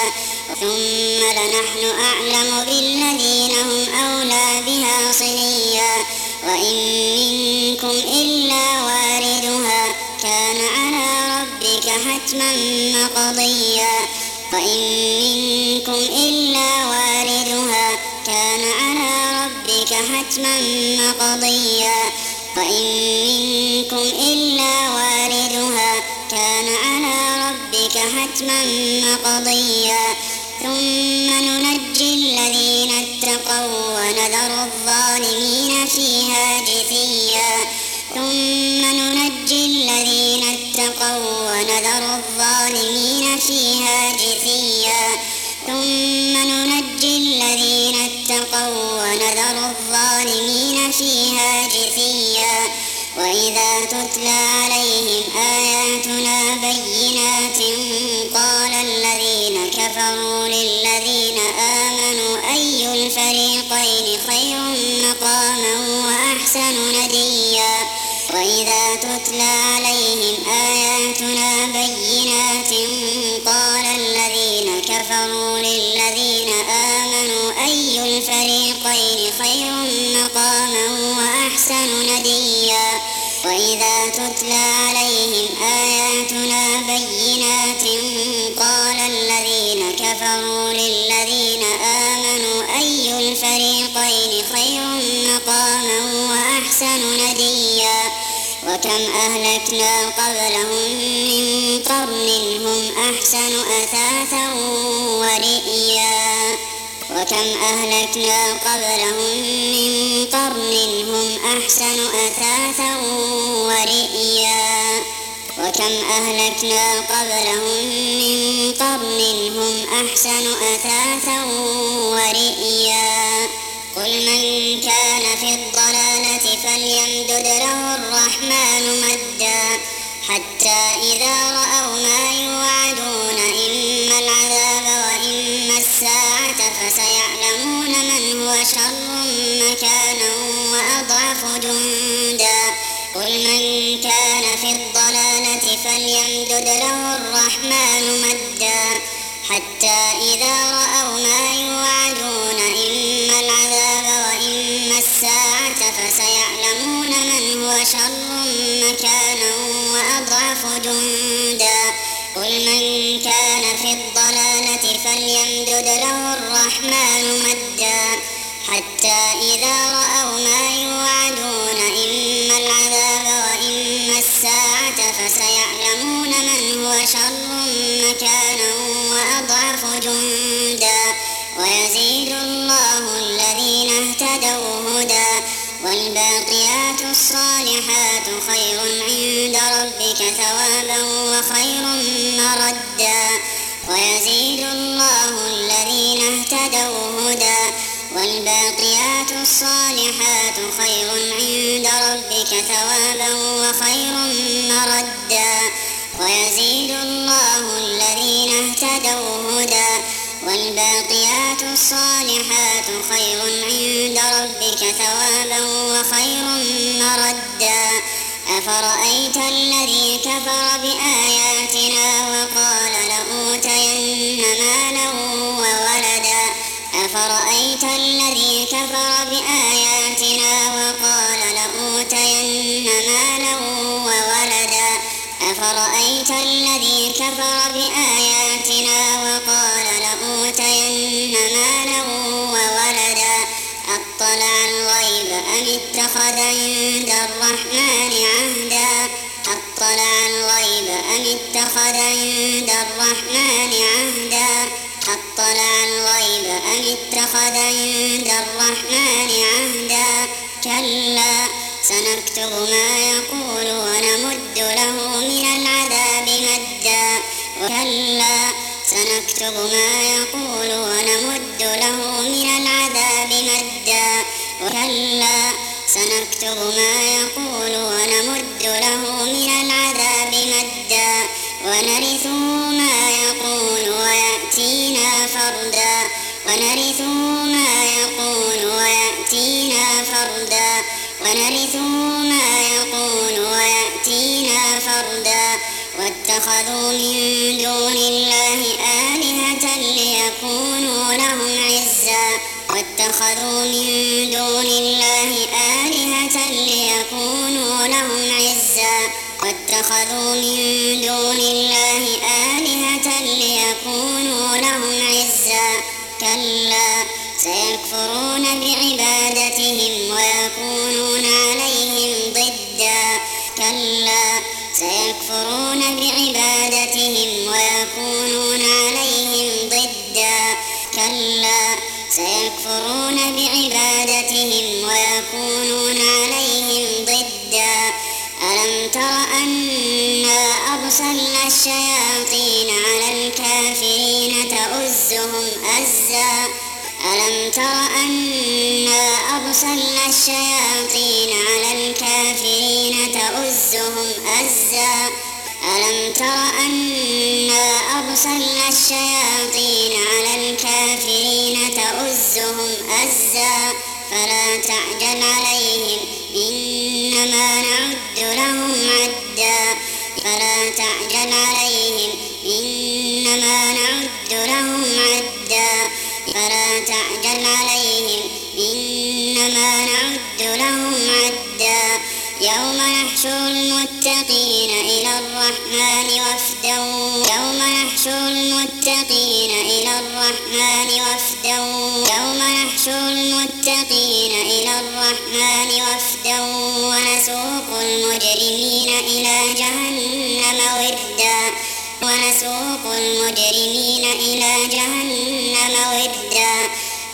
ثم لنحن أعلم بالذين هم أولى بها صليا وإن منكم إلا واردها كان على ربك حتما مقضيا وإن منكم إلا واردها كان على ربك حتما مقضيا وإن منكم إلا واردها كان على ربك حتما مقضيا ثم ننجي الذين اتقوا ونذر الظالمين فيها جثيا ثم ننجي الذين اتقوا ونذر الظالمين فيها جثيا ثم ننجي الذين اتقوا ونذر الظالمين فيها جثيا وإذا تتلى عليهم آياتنا بينات قال الذين كفروا للذين آمنوا أي الفريقين خير مقاما وأحسن نديا وإذا تتلى عليهم آياتنا بينات قال الذين كفروا للذين آمنوا أي الفريقين خير مقاما وأحسن نديا وإذا تتلى عليهم آياتنا بينات قال الذين كفروا للذين آمنوا أي الفريقين خير مقاما وأحسن نديا وكم أهلكنا قبلهم من قرن هم أحسن أثاثا ورئيا وكم أهلكنا قبلهم من قرن هم أحسن أثاثا ورئيا وكم أهلكنا قبلهم من قرن هم أحسن أثاثا ورئيا قل من كان في الضلالة فليمدد له الرحمن مدا حتى إذا رأوا ما يوعدون إما العذاب وإما الساعة فسيعلمون من هو شر مكانا وأضعف جندا قل من كان في الضلالة فليمدد له الرحمن مدا حتى إذا رأوا ما يوعدون إما العذاب وإما الساعة فسيعلمون من هو شر مكانا وأضعف جندا قل من كان في الضلالة فليمدد له الرحمن مدا حتى إذا رأوا ما يوعدون إما العذاب وإما الساعة فسيعلمون من هو شر مكانا وأضعف جندا ويزيد الله الذين اهتدوا هدى والباقيات الصالحات خير عند ربك ثوابا وخير مردا ويزيد الله الذين اهتدوا هدى والباقيات الصالحات خير عند ربك ربك ثوابا وخير مردا ويزيد الله الذين اهتدوا هدى والباقيات الصالحات خير عند ربك ثوابا وخير مردا أفرأيت الذي كفر بآياتنا وقال لأوتين مالا وولدا أفرأيت الذي كفر بآياتنا وقال لأوتين مالا وولدا أفرأيت الذي كفر بآياتنا وقال لأوتين مالا وولدا أطلع الغيب أم اتخذ عند الرحمن عهدا أطلع الغيب أم اتخذ عند الرحمن عهدا أطلع الغيب أم اتخذ عند الرحمن عهدا كلا سنكتب ما يقول ونمد له من العذاب مدا وكلا سنكتب ما يقول ونمد له من العذاب مدا وكلا سنكتب ما يقول ونمد له من العذاب مدا ونرثه ما يقول ويأتينا فردا ونرثه ما يقول ويأتينا فردا ونرثه ما يقول ويأتينا فردا واتخذوا من دون الله آلهة ليكونوا لهم عزا واتخذوا من دون الله آلهة ليكونوا لهم عزا واتخذوا من دون الله آلهة ليكونوا لهم عزا كلا سيكفرون بعبادتهم ويكونون عليهم ضدا كلا سيكفرون بعبادتهم ويكونون عليهم ضدا كلا سيكفرون بعبادتهم ويكونون عليهم ضدا ألم تر أنا أرسلنا الشياطين على الكافرين تؤزهم أزا ألم تر أنا أرسلنا الشياطين على الكافرين تؤزهم أزا ألم تر أنا أرسلنا الشياطين على الكافرين تؤزهم أزا فلا تعجل عليهم إنما نعد لهم عدا فلا تعجل عليهم إنما نعد لهم عدا فلا تعجل عليهم إنما نعد لهم عدا يوم نحشر المتقين إلى الرحمن وفدا يوم نحشر المتقين إلى الرحمن وفدا يوم نحشر المتقين إلى الرحمن وفدا ونسوق المجرمين إلى جهنم وردا ونسوق المجرمين إلى جهنم وردا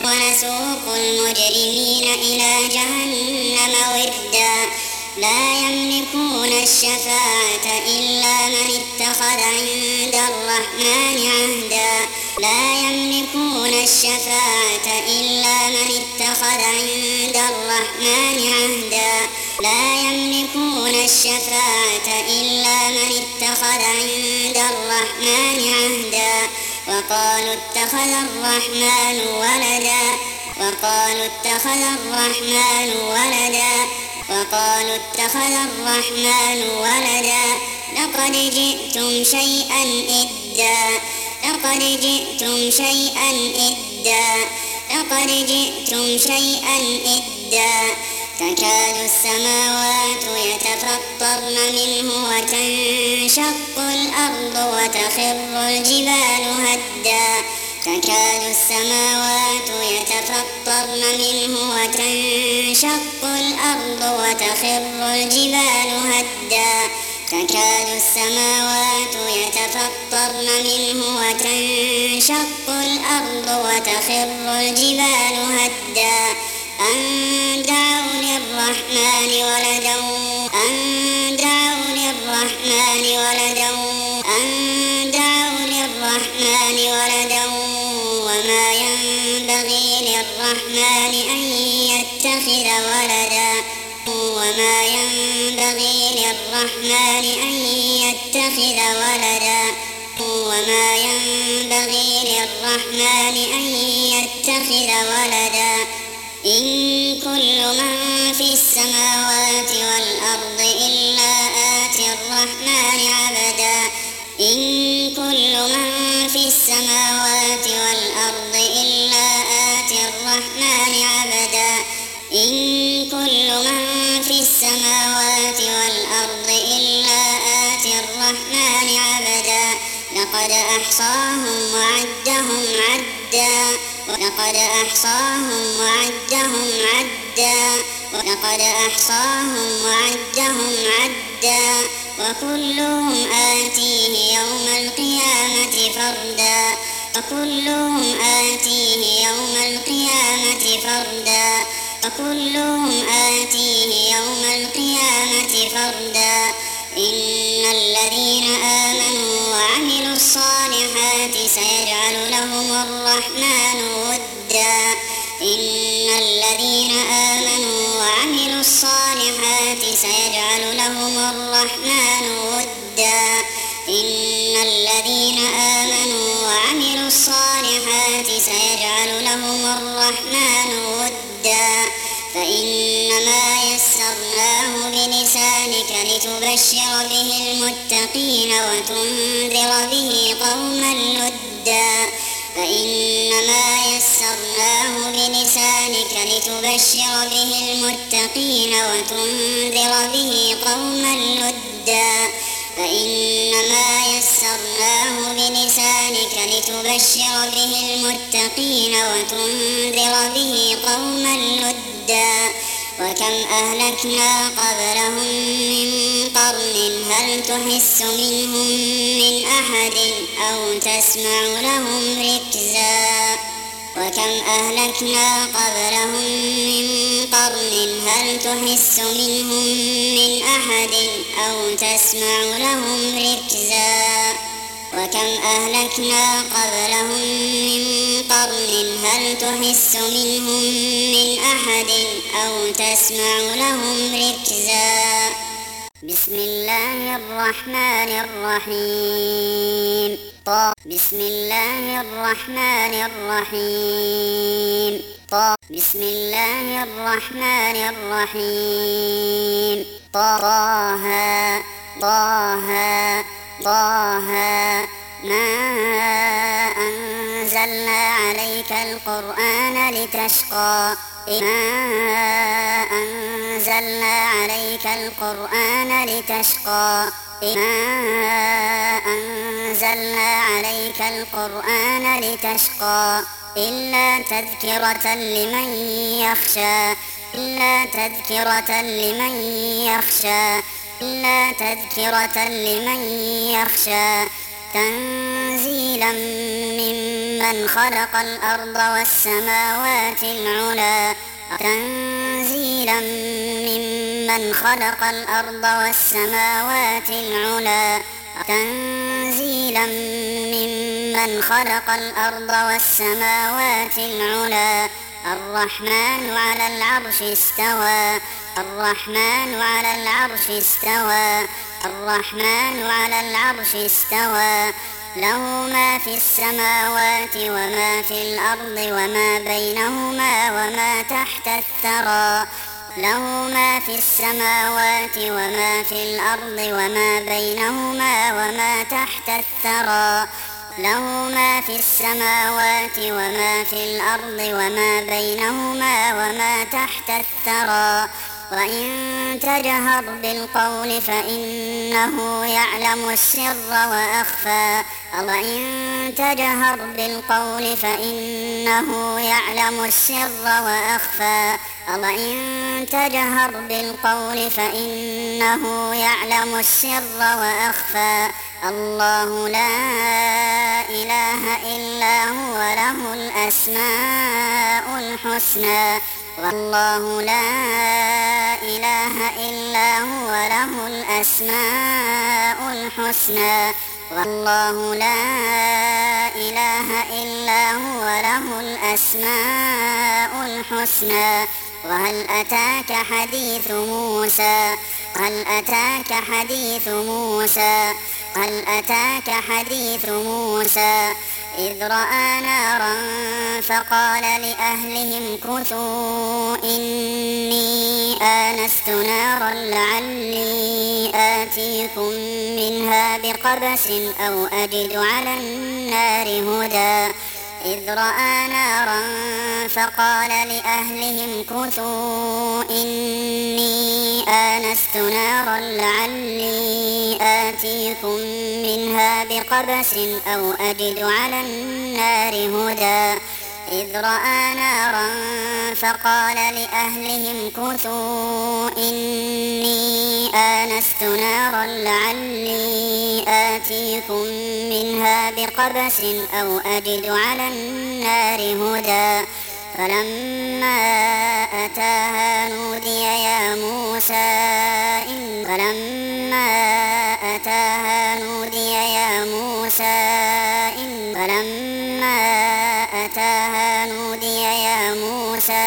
ونسوق المجرمين إلى جهنم وردا لا يملكون الشفاعة إلا من اتخذ عند الرحمن عهدا لا يملكون الشفاعة إلا من اتخذ عند الرحمن عهدا لا يملكون الشفاعة إلا من اتخذ عند الرحمن عهدا وقالوا اتخذ الرحمن ولدا وقالوا اتخذ الرحمن ولدا وقالوا اتخذ الرحمن ولدا لقد جئتم شيئا إدا لقد جئتم شيئا إدا لقد جئتم شيئا إدا تكاد السماوات يتفطرن منه وتنشق الأرض وتخر الجبال هدا تكاد السماوات يتفطرن منه وتنشق الأرض وتخر الجبال هدا تكاد السماوات يتفطرن منه وتنشق الأرض وتخر الجبال هدا أن دعوا للرحمن ولدا أن دعوا للرحمن ولدا أن دعوا للرحمن ولدا وما ينبغي للرحمن أن يتخذ ولدا وما ينبغي للرحمن أن يتخذ ولدا وما ينبغي للرحمن أن يتخذ ولدا إن كل من في السماوات والأرض إلا آتي الرحمن عبدا إن كل من في السماوات والأرض إلا آتي الرحمن عبدا إن كل من في السماوات والأرض إلا آتي الرحمن عبدا لقد أحصاهم وعدهم عدا ولقد أحصاهم وعدهم عدا ولقد أحصاهم وعدهم عدا وكلهم آتيه يوم القيامة فردا وكلهم آتيه يوم القيامة فردا وكلهم آتيه يوم القيامة فردا إن الذين آمنوا وعملوا الصالحات سيجعل لهم الرحمن ودا إن الذين آمنوا وعملوا الصالحات سيجعل لهم الرحمن ودا إن الذين آمنوا وعملوا الصالحات سيجعل لهم الرحمن ودا فإنما يسرناه بلسانك لتبشر به المتقين وتنذر به قوما لدا فإنما يسرناه بلسانك لتبشر به المتقين وتنذر به قوما لدا فإنما يسرناه بلسانك لتبشر به المتقين وتنذر به قوما لدا وكم أهلكنا قبلهم من قرن هل تحس منهم من أحد أو تسمع لهم ركزا وكم أهلكنا قبلهم من قرن هل تحس منهم من أحد أو تسمع لهم ركزا وكم أهلكنا قبلهم من قرن هل تحس منهم من أحد أو تسمع لهم ركزا بسم الله الرحمن الرحيم طه بسم الله الرحمن الرحيم طه بسم الله الرحمن الرحيم طه طه طه ما أنزلنا عليك القرآن لتشقى ما أنزلنا عليك القرآن لتشقى ما أنزلنا عليك القرآن لتشقى إلا تذكرة لمن يخشى إلا تذكرة لمن يخشى إلا تذكرة لمن يخشى تنزيلا ممن خلق الأرض والسماوات العلى تنزيلا ممن خلق الأرض والسماوات العلى تنزيلا ممن خلق الأرض والسماوات العلى الرحمن على العرش استوى الرحمن على العرش استوى الرحمن على العرش استوى له ما في السماوات وما في الأرض وما بينهما وما تحت الثرى له ما في السماوات وما في الأرض وما بينهما وما تحت الثرى له ما في السماوات وما في الأرض وما بينهما وما تحت الثرى وإن تجهر بالقول فإنه يعلم السر وأخفى وإن تجهر بالقول فإنه يعلم السر وأخفى وإن تجهر بالقول فإنه يعلم السر وأخفى الله لا إله إلا هو له الأسماء الحسنى والله لا إله إلا هو له الأسماء الحسنى والله لا إله إلا هو له الأسماء الحسنى. وهل أتاك حديث موسى هل أتاك حديث موسى هل أتاك حديث موسى إذ رأى نارا فقال لأهلهم كثوا إني آنست نارا لعلي آتيكم منها بقبس أو أجد على النار هدى إذ رأى نارا فقال لأهلهم كثوا إني آنست نارا لعلي آتيكم منها بقبس أو أجد على النار هدى إذ رأى نارا فقال لأهلهم كثوا إني آنست نارا لعلي آتيكم منها بقبس أو أجد على النار هدى فلما أتاها نودي يا موسى إن فلما أتاها نودي يا موسى إن فلما أتاها نودي يا موسى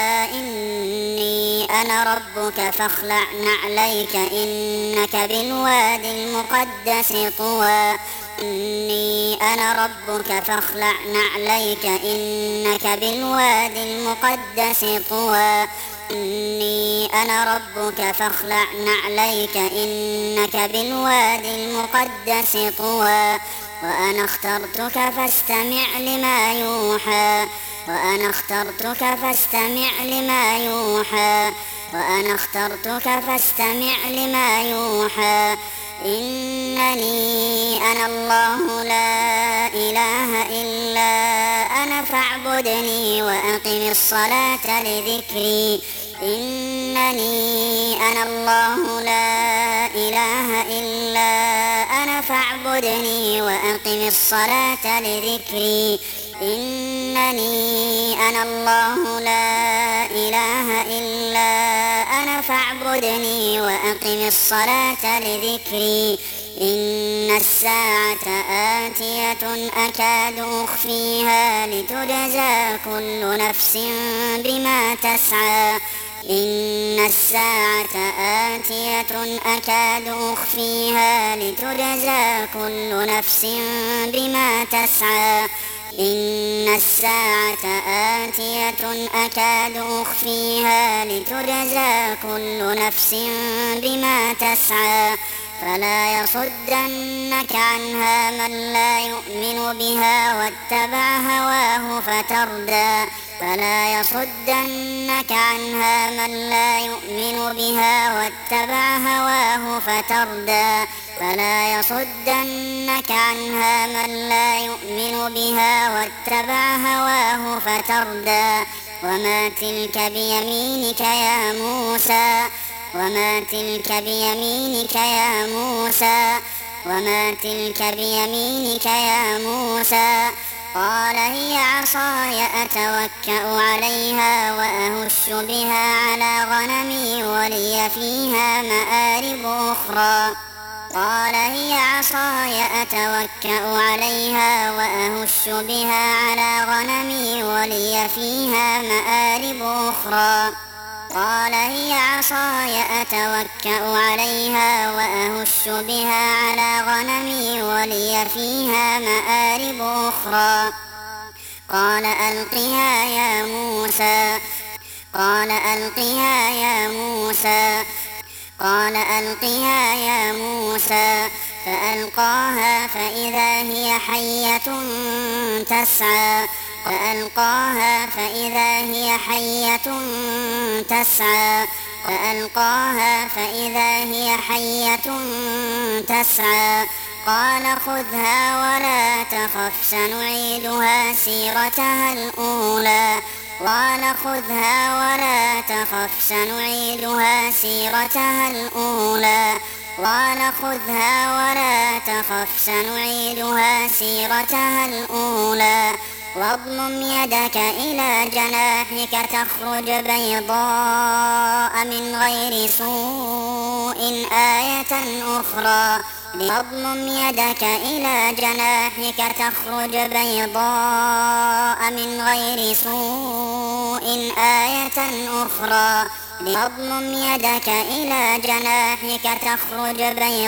إني أنا ربك فاخلع نعليك إنك بالواد المقدس طوى إني أنا ربك فاخلع نعليك إنك بالواد المقدس طوى إني أنا ربك فاخلع نعليك إنك بالواد المقدس طوى وأنا اخترتك فاستمع لما يوحى وأنا اخترتك فاستمع لما يوحى وأنا اخترتك فاستمع لما يوحى إنني أنا الله لا إله إلا أنا فاعبدني وأقم الصلاة لذكري إنني أنا الله لا إله إلا أنا فاعبدني وأقم الصلاة لذكري إنني أنا الله لا إله إلا أنا فاعبدني وأقم الصلاة لذكري إن الساعة آتية أكاد أخفيها لتجزى كل نفس بما تسعى إن الساعة آتية أكاد أخفيها لتجزى كل نفس بما تسعى إن الساعة آتية أكاد أخفيها لتجزى كل نفس بما تسعى فلا يصدنك عنها من لا يؤمن بها واتبع هواه فتردى فلا يصدنك عنها من لا يؤمن بها واتبع هواه فتردى فلا يصدنك عنها من لا يؤمن بها واتبع هواه فتردى وما تلك بيمينك يا موسى وما تلك بيمينك يا موسى وما تلك بيمينك يا موسى قال هي عصاي أتوكأ عليها وأهش بها على غنمي ولي فيها مآرب أخرى قال هي عصاي أتوكأ عليها وأهش بها على غنمي ولي فيها مآرب أخرى قال هي عصاي أتوكأ عليها وأهش بها على غنمي ولي فيها مآرب أخرى قال ألقها يا موسى قال ألقها يا موسى قال ألقها يا موسى فألقاها فإذا هي حية تسعى فألقاها فإذا هي حية تسعى فألقاها فإذا هي حية تسعى قال خذها ولا تخف سنعيدها سيرتها الأولى قال خذها ولا تخف سنعيدها سيرتها الأولى قال خذها ولا تخف سنعيدها سيرتها الأولى واضمم يدك إلى جناحك تخرج بيضاء من غير سوء آية أخرى اضمم يدك إلى جناحك تخرج بيضاء من غير سوء آية أخرى اضمم يدك إلى جناحك تخرج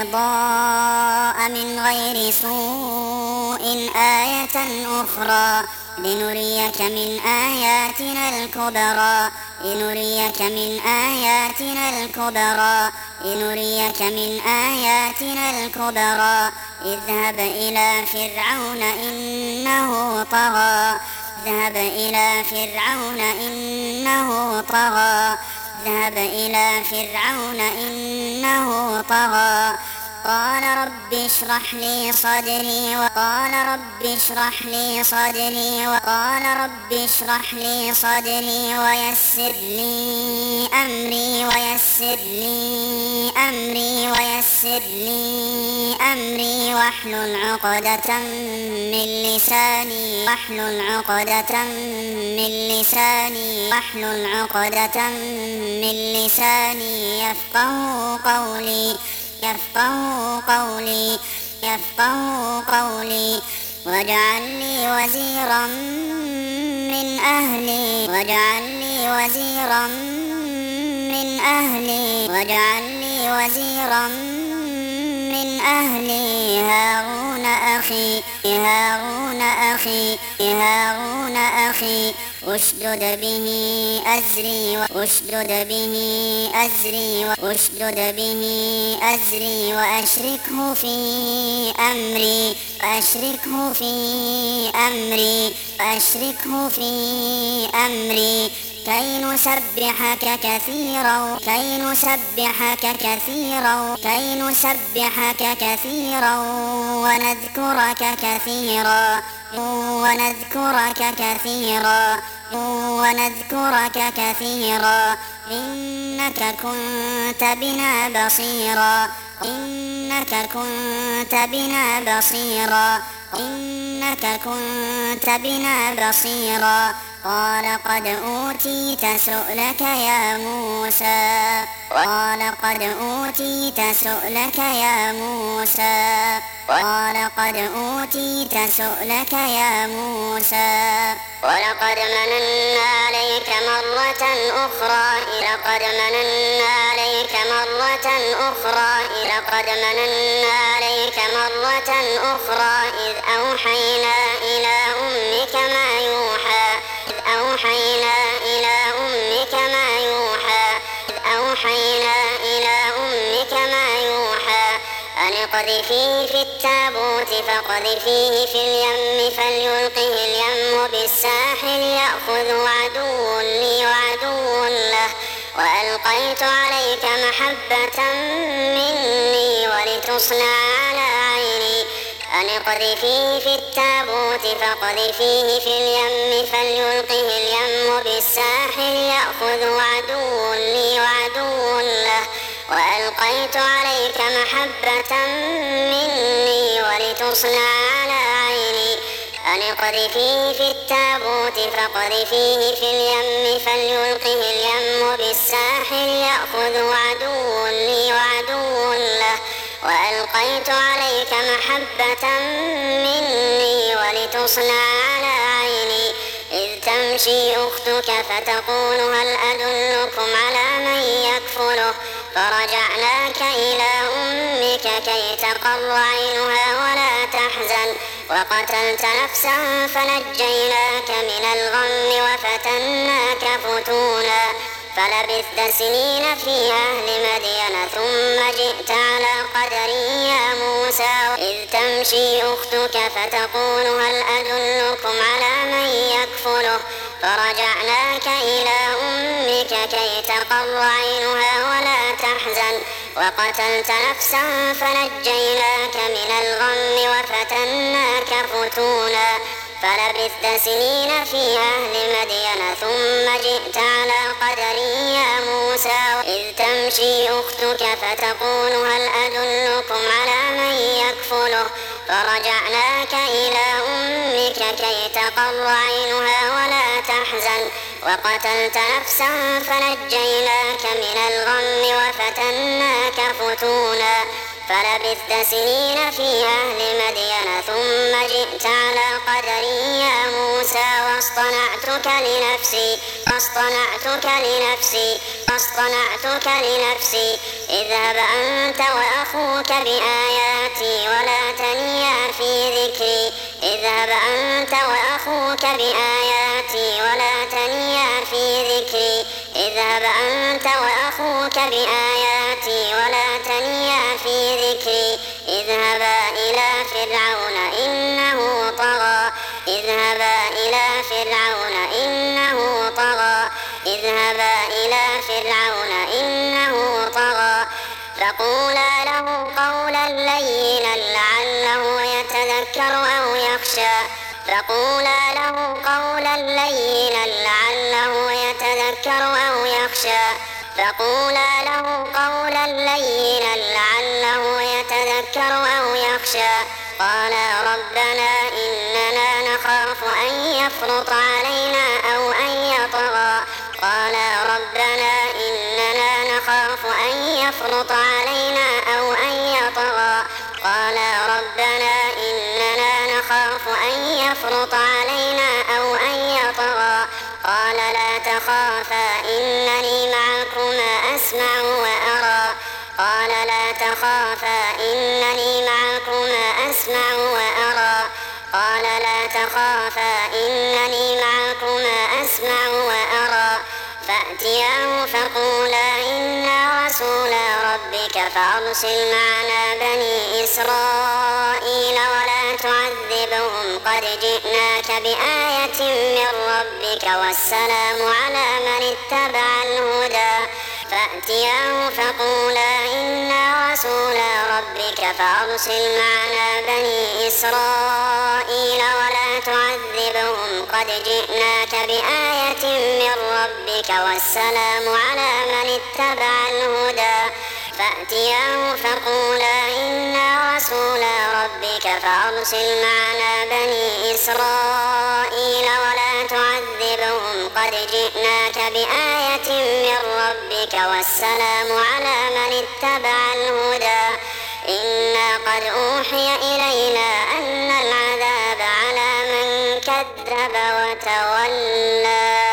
بيضاء من غير سوء آية أخرى لنريك من آياتنا الكبرى لنريك من آياتنا الكبرى لنريك من آياتنا الكبرى اذهب إلى فرعون إنه طغى اذهب إلى فرعون إنه طغى اذهب إلى فرعون إنه طغى قال رب اشرح لي صدري وقال رب اشرح لي صدري وقال رب اشرح لي صدري ويسر لي أمري ويسر لي أمري ويسر لي أمري واحلل عقدة من لساني واحلل عقدة من لساني واحلل عقدة من لساني يفقهوا قولي يفقهوا قولي يفقهوا قولي واجعل لي وزيرا من أهلي واجعل لي وزيرا من أهلي واجعل لي وزيرا من أهلي هارون أخي هارون أخي هارون أخي أشدد به أزري وأشدد به أزري وأشدد به أزري وأشركه في أمري وأشركه في أمري وأشركه في أمري كي نسبحك كثيرا كي نسبحك كثيرا كي نسبحك كثيرا ونذكرك كثيرا ونذكرك كثيرا ونذكرك كثيرا إنك كنت بنا بصيرا إنك كنت بنا بصيرا إنك كنت بنا بصيرا قال قد أوتيت سؤلك يا موسى قال قد أوتيت سؤلك يا موسى قال قد أوتيت سؤلك يا موسى ولقد مننا عليك مرة أخرى لقد مننا عليك مرة أخرى لقد مننا عليك مرة أخرى إذ أوحينا إلى أمك ما يوحى إذ أوحينا إلى أمك ما يوحى إذ أوحينا إلى أمك ما يوحى أن اقذفيه في التابوت فاقذفيه في اليم فليلقه اليم بالساحل يأخذ عدو لي وعدو له وألقيت عليك محبة مني ولتصنع على عيني أن اقذفيه في التابوت فاقذفيه في اليم فليلقه اليم بالساحل يأخذ عدو لي وعدو له وألقيت عليك محبة مني ولتصنع على عيني أن اقذفيه في التابوت فاقذفيه في اليم فليلقه اليم بالساحل يأخذ عدو لي وعدو له وألقيت عليك محبة مني ولتصنع على عيني إذ تمشي أختك فتقول هل أدلكم على من يكفله فرجعناك إلى أمك كي تقر عينها ولا تحزن وقتلت نفسا فنجيناك من الغم وفتناك فتونا فلبثت سنين في أهل مدين ثم جئت على قدري يا موسى إذ تمشي أختك فتقول هل أدلكم على من يكفله فرجعناك إلى أمك كي تقر عينها ولا تحزن وقتلت نفسا فنجيناك من الغم وفتناك فتونا فلبثت سنين في أهل مدين ثم جئت على قدري يا موسى إذ تمشي أختك فتقول هل أدلكم على من يكفله فرجعناك إلى أمك كي تقر عينها ولا تحزن وقتلت نفسا فنجيناك من الغم وفتناك فتونا فلبثت سنين في أهل مدين ثم جئت على قدري يا موسى واصطنعتك لنفسي واصطنعتك لنفسي واصطنعتك لنفسي اذهب أنت وأخوك بآياتي ولا تنيا في ذكري اذهب أنت وأخوك بآياتي ولا تنيا في ذكري اذهب أنت وأخوك بآياتي ولا تنيا في ذكري اذهبا إلى فرعون إنه طغى اذهبا إلى فرعون إنه طغى اذهبا إلى فرعون إنه طغى فقولا له قولا لينا لعله يتذكر أو يخشى فقولا له قولا لينا لعله يتذكر أو يخشى فقولا له قولا لينا لعله يتذكر أو يخشى قالا ربنا إننا نخاف أن يفرط علينا أو أن يطغى قالا ربنا إننا نخاف أن يفرط علينا أو أن يطغى قالا ربنا إننا نخاف أن يفرط علينا أو أن يطغى قال لا تخافا إنني معكما أسمع وأرى قال لا تخافا إنني معكما أسمع وأرى قال لا تخافا إنني معكما أسمع وأرى فأتياه فقولا إنا رسولا ربك فأرسل معنا بني إسرائيل ولا تعذبهم قد جئناك بآية من ربك والسلام على من اتبع الهدى فأتياه فقولا إنا رسولا ربك فأرسل معنا بني إسرائيل ولا تعذبهم قد جئناك بآية من ربك والسلام على من اتبع الهدى فأتياه فقولا إنا رسولا ربك فأرسل معنا بني إسرائيل ولا تعذبهم قد جئناك بآية من ربك والسلام على من اتبع الهدى إنا قد أوحي إلينا أن العذاب على من كذب وتولى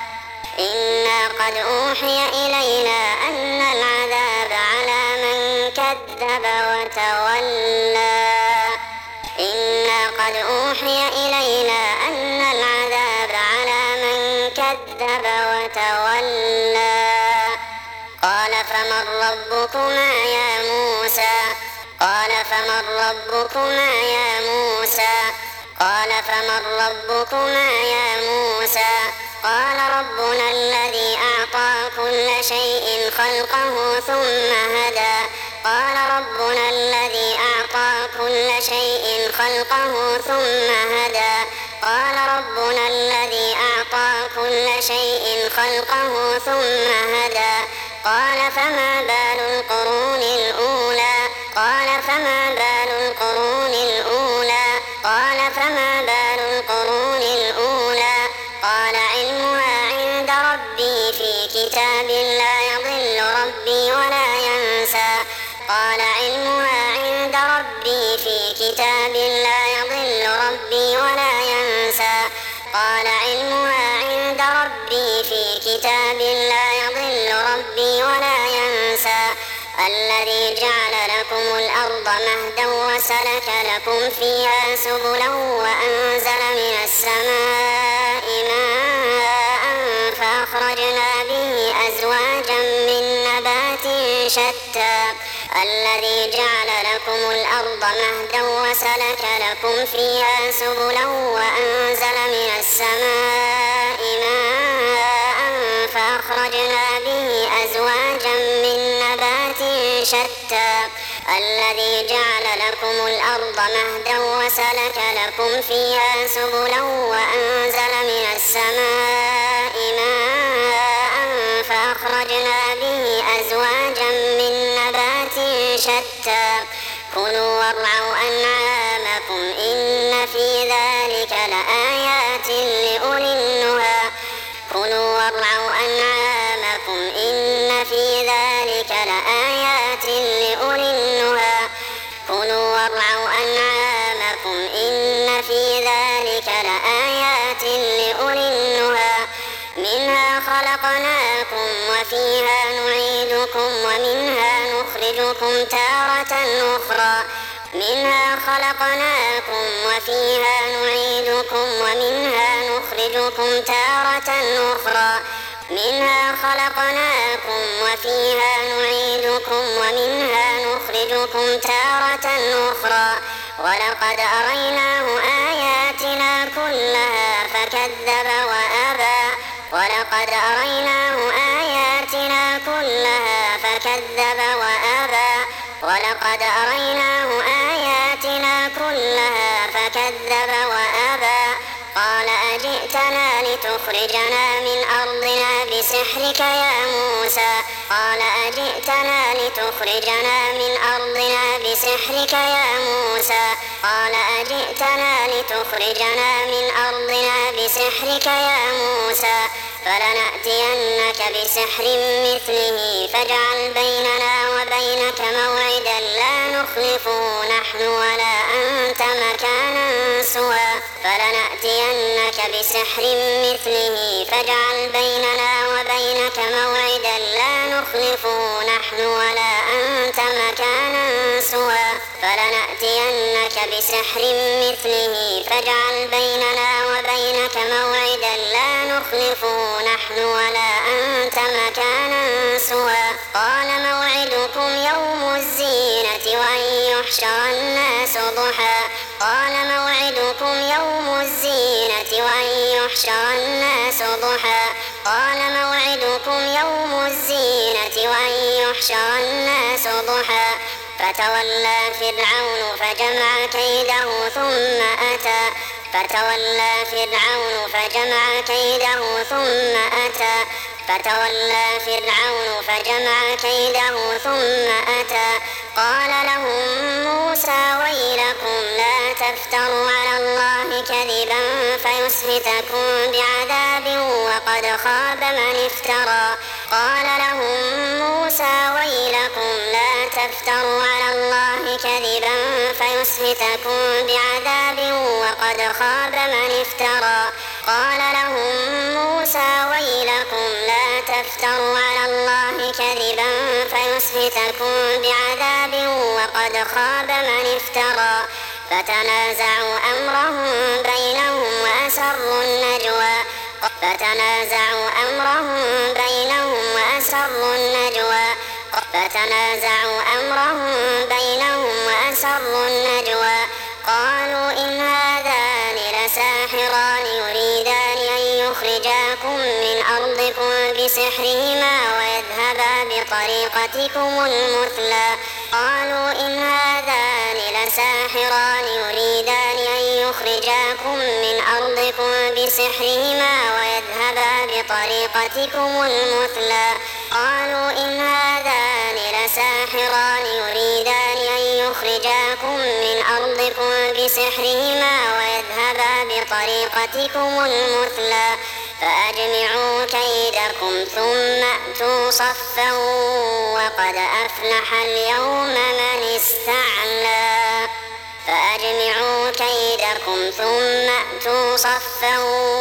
إنا قد أوحي إلينا أن العذاب على من كذب وتولى إنا قد أوحي إلينا أن العذاب على من كذب وتولى قال فمن ربكما يا موسى قال فمن ربكما يا موسى قال فمن ربكما يا موسى قال ربنا الذي أعطى كل شيء خلقه ثم هدى قال ربنا الذي أعطى كل شيء خلقه ثم هدى قال ربنا الذي أعطى كل شيء خلقه ثم هدى قال فما بال القرون الأولى قال فما بال القرون الأولى قال فما بال القرون الأولى قال علمها عند ربي في كتاب لا يضل ربي ولا ينسى قال علمها عند ربي في كتاب لا يضل ربي ولا ينسى قال علمها عند ربي في كتاب لا يضل ربي ولا ينسى الذي جعل لكم الأرض مهدا وسلك لكم فيها سبلا وأنزل من السماء ماء فأخرجنا به أزواجا من نبات شتى الذي جعل لكم الأرض مهدا وسلك لكم فيها سبلا وأنزل من السماء ماء فأخرجنا به أزواجا من نبات شتى الذي جعل لكم الأرض مهدا وسلك لكم فيها سبلا وأنزل من السماء ماء فأخرجنا به أزواجا من نبات شتى كلوا وارعوا أنعامكم إن في ذلك لآيات لأولي النهى كلوا وارعوا أنعامكم إن في ذلك لآيات لأولي النهى في ذلك لآيات لأولي النهى منها خلقناكم وفيها نعيدكم ومنها نخرجكم تارة أخرى منها خلقناكم وفيها نعيدكم ومنها نخرجكم تارة أخرى منها خلقناكم وفيها نعيدكم ومنها نخرجكم تارة أخرى ولقد أريناه آياتنا كلها فكذب وأبى ولقد أريناه آياتنا كلها فكذب وأبى ولقد أريناه آياتنا كلها فكذب وأبى قال أجئتنا لتخرجنا من أرضنا بسحرك يا موسى قال أجئتنا لتخرجنا من أرضنا بسحرك يا موسى قال أجئتنا لتخرجنا من أرضنا بسحرك يا موسى فلنأتينك بسحر مثله فاجعل بيننا وبينك موعدا لا نخلفه نحن ولا أنت مكانا سوى فلنأتينك بسحر مثله فاجعل بيننا وبينك موعدا لا نخلفه نحن ولا أنت مكانا سوى فلنأتينك بسحر مثله فاجعل بيننا وبينك موعدا لا نخلفه نحن ولا أنت مكانا سوى قال موعدكم يوم الزينة وأن يحشر الناس ضحى قال موعدكم يوم الزينة وأن يحشر الناس ضحى قال موعدكم يوم الزينة وأن يحشر الناس ضحى فتولى فرعون فجمع كيده ثم أتى فتولى فرعون فجمع كيده ثم أتى فتولى فرعون فجمع كيده ثم أتى قال لهم موسى ويلكم لا تفتروا على الله كذبا فيسحتكم بعذاب وقد خاب من افترى قال لهم موسى ويلكم لا تفتروا على الله كذبا فيسحتكم بعذاب وقد خاب من افترى قال لهم موسى ويلكم لا تفتروا على الله كذبا فيسحتكم بعذاب وقد خاب من افترى فتنازعوا أمرهم بينهم وأسروا النجوى فتنازعوا أمرهم بينهم وأسروا النجوى فتنازعوا أمرهم بينهم وأسروا النجوى قالوا إن هذان لساحران يريدان أن يخرجاكم من أرضكم بسحرهما ويذهبا بطريقتكم المثلى قالوا إن هذان لساحران يريدان أن يخرجاكم من أرضكم بسحرهما ويذهبا بطريقتكم المثلى قالوا إن هذان لساحران يريدان أن يخرجاكم من أرضكم بسحرهما ويذهبا بطريقتكم المثلى فأجمعوا كيدكم ثم أتوا صفا وقد أفلح اليوم من استعلى فأجمعوا كيدكم ثم أتوا صفا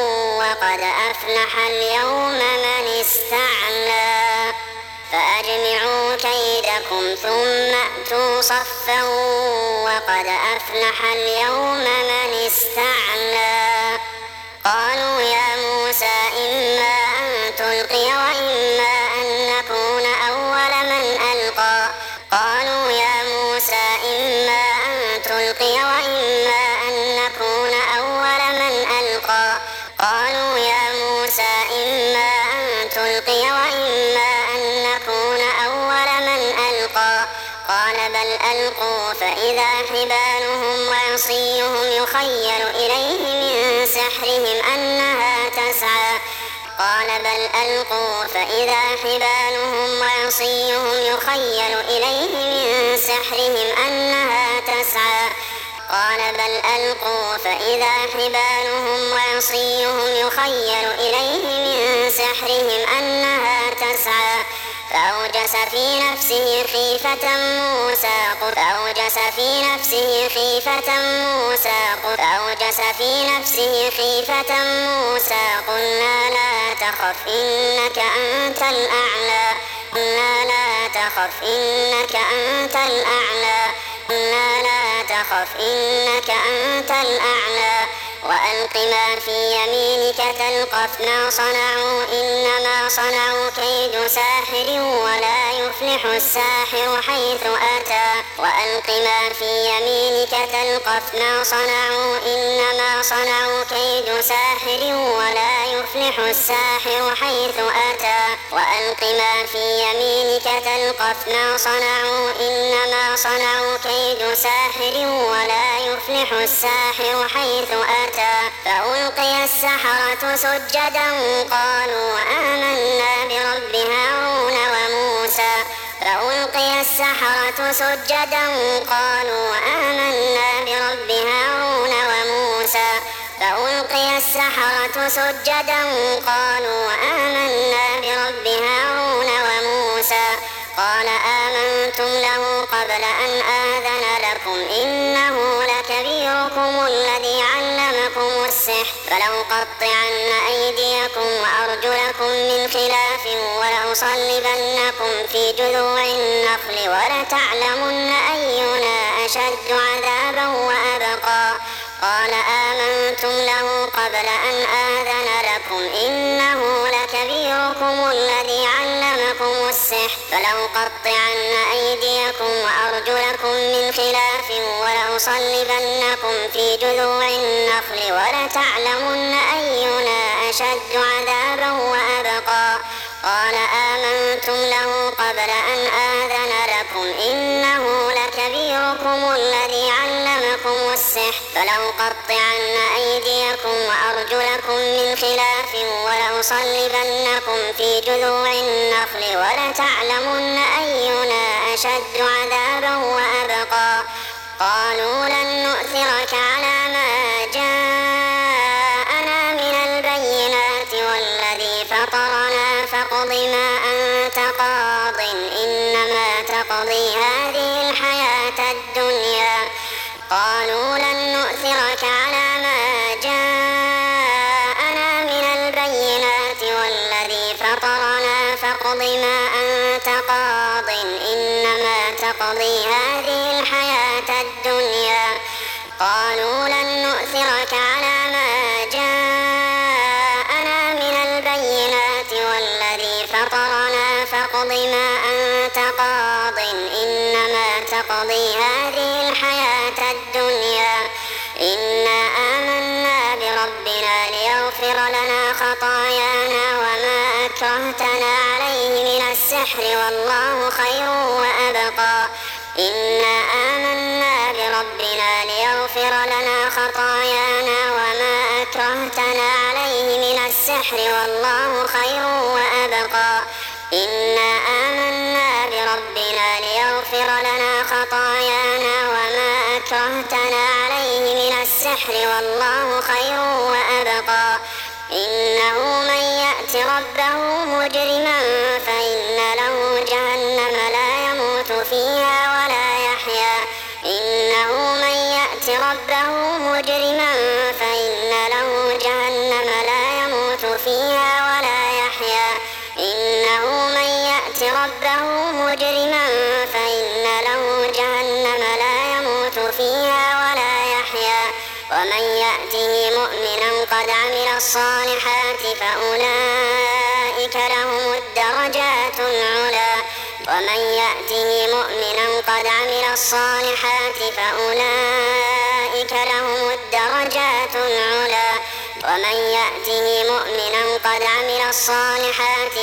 وقد أفلح اليوم من استعلى فأجمعوا كيدكم ثم أتوا صفا وقد أفلح اليوم من استعلى قالوا يا موسى إما أن تلقي وإما أن نكون أول من ألقى قالوا يا موسى إما أن تلقي وإما أن نكون أول من ألقى قالوا يا موسى إما أن تلقي وإما أن نكون أول من ألقى قال بل ألقوا فإذا حبالهم وعصيهم يخيل إليه من سحرهم أنها تسعى قال بل ألقوا فإذا حبالهم وعصيهم يخيل إليه من سحرهم أنها تسعى قال بل ألقوا فإذا حبالهم وعصيهم يخيل إليه من سحرهم أنها تسعى فأوجس في نفسه خيفة موسى فأوجس في نفسه خيفة موسى فأوجس في نفسه خيفة موسى قلنا لا تخف إنك أنت الأعلى قلنا لا تخف إنك أنت الأعلى قلنا لا تخف إنك أنت الأعلى وألق ما في يمينك تلقف ما صنعوا إنما صنعوا كيد ساحر ولا يفلح الساحر حيث أتى وألق ما في يمينك تلقف ما صنعوا إنما صنعوا كيد ساحر ولا يفلح الساحر حيث أتى وألق ما في يمينك تلقف ما صنعوا إنما صنعوا كيد ساحر ولا يفلح الساحر حيث أتى فألقي السحرة سجدا قالوا آمنا برب هارون وموسى فألقي السحرة سجدا قالوا آمنا برب هارون وموسى فألقي السحرة سجدا قالوا آمنا برب هارون وموسى قال آمنتم له قبل أن آذن لكم إنه لكبيركم الذي علمكم السحر فلأقطعن أيديكم وأرجلكم من خلاف ولأصلبنكم في جذوع النخل ولتعلمن أينا أشد عذابا وأبقى قال آمنتم له قبل أن آذن لكم إنه لكبيركم الذي علمكم السحر فلأقطعن أيديكم وأرجلكم من خلاف ولأصلبنكم في جذوع النخل ولتعلمن أينا أشد عذابا وأبقى قال آمنتم له قبل أن آذن لكم إنه لكبيركم الذي علمكم السحر فلأقطعن أيديكم وأرجلكم من خلاف ولأصلبنكم في جذوع النخل ولتعلمن أينا أشد عذابا وأبقى قالوا لن نؤثرك على ما جاءنا من البينات والذي فطرنا فاقض ما أنت قاض إنما تقضي هذه الحياة الدنيا قالوا لن نؤثرك على ما جاءنا من البينات والذي فطرنا فاقض ما أنت قاض إنما تقضي هذه الحياة الدنيا قالوا لن نؤثرك على ما جاءنا من البينات والذي فطرنا فاقض ما أنت قاض إنما تقضي هذه الحياة الدنيا إنا آمنا بربنا ليغفر لنا خطايانا وما أكرهتنا عليه من السحر والله خير وأبقى إنا آمنا بربنا ليغفر لنا خطايانا وما أكرهتنا عليه من السحر والله خير وأبقى إنا آمنا بربنا ليغفر لنا خطايانا وما أكرهتنا عليه من السحر والله خير وأبقى إنه من يأت ربه مجرما فإن له جهنم لا يموت فيها ولا يحيا إنه من يأت ربه مجرما فإن له جهنم لا يموت فيها ولا يحيا إنه من يأت ربه مجرما فإن له جهنم لا يموت فيها ولا يحيا ومن يأته مؤمنا قد عمل الصالحات فأولئك لهم الدرجات العلى ومن يأته مؤمنا قد عمل الصالحات فأولئك لهم الدرجات العلى ومن يأته مؤمنا قد عمل الصالحات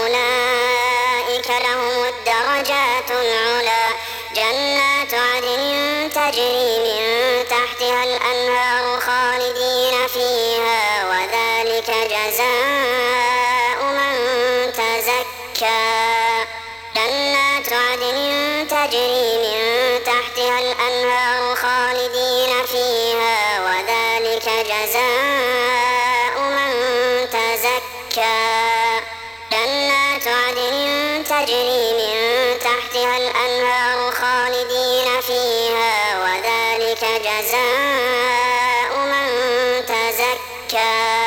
فأولئك لهم الدرجات العلى جنات عدن تجري من تحتها الأنهار خالدين فيها وذلك جزاء من تزكى جنات عدن تجري من تحتها الأنهار خالدين فيها وذلك جزاء من تزكى جنات عدن تجري خالدين فيها وذلك جزاء من تزكى.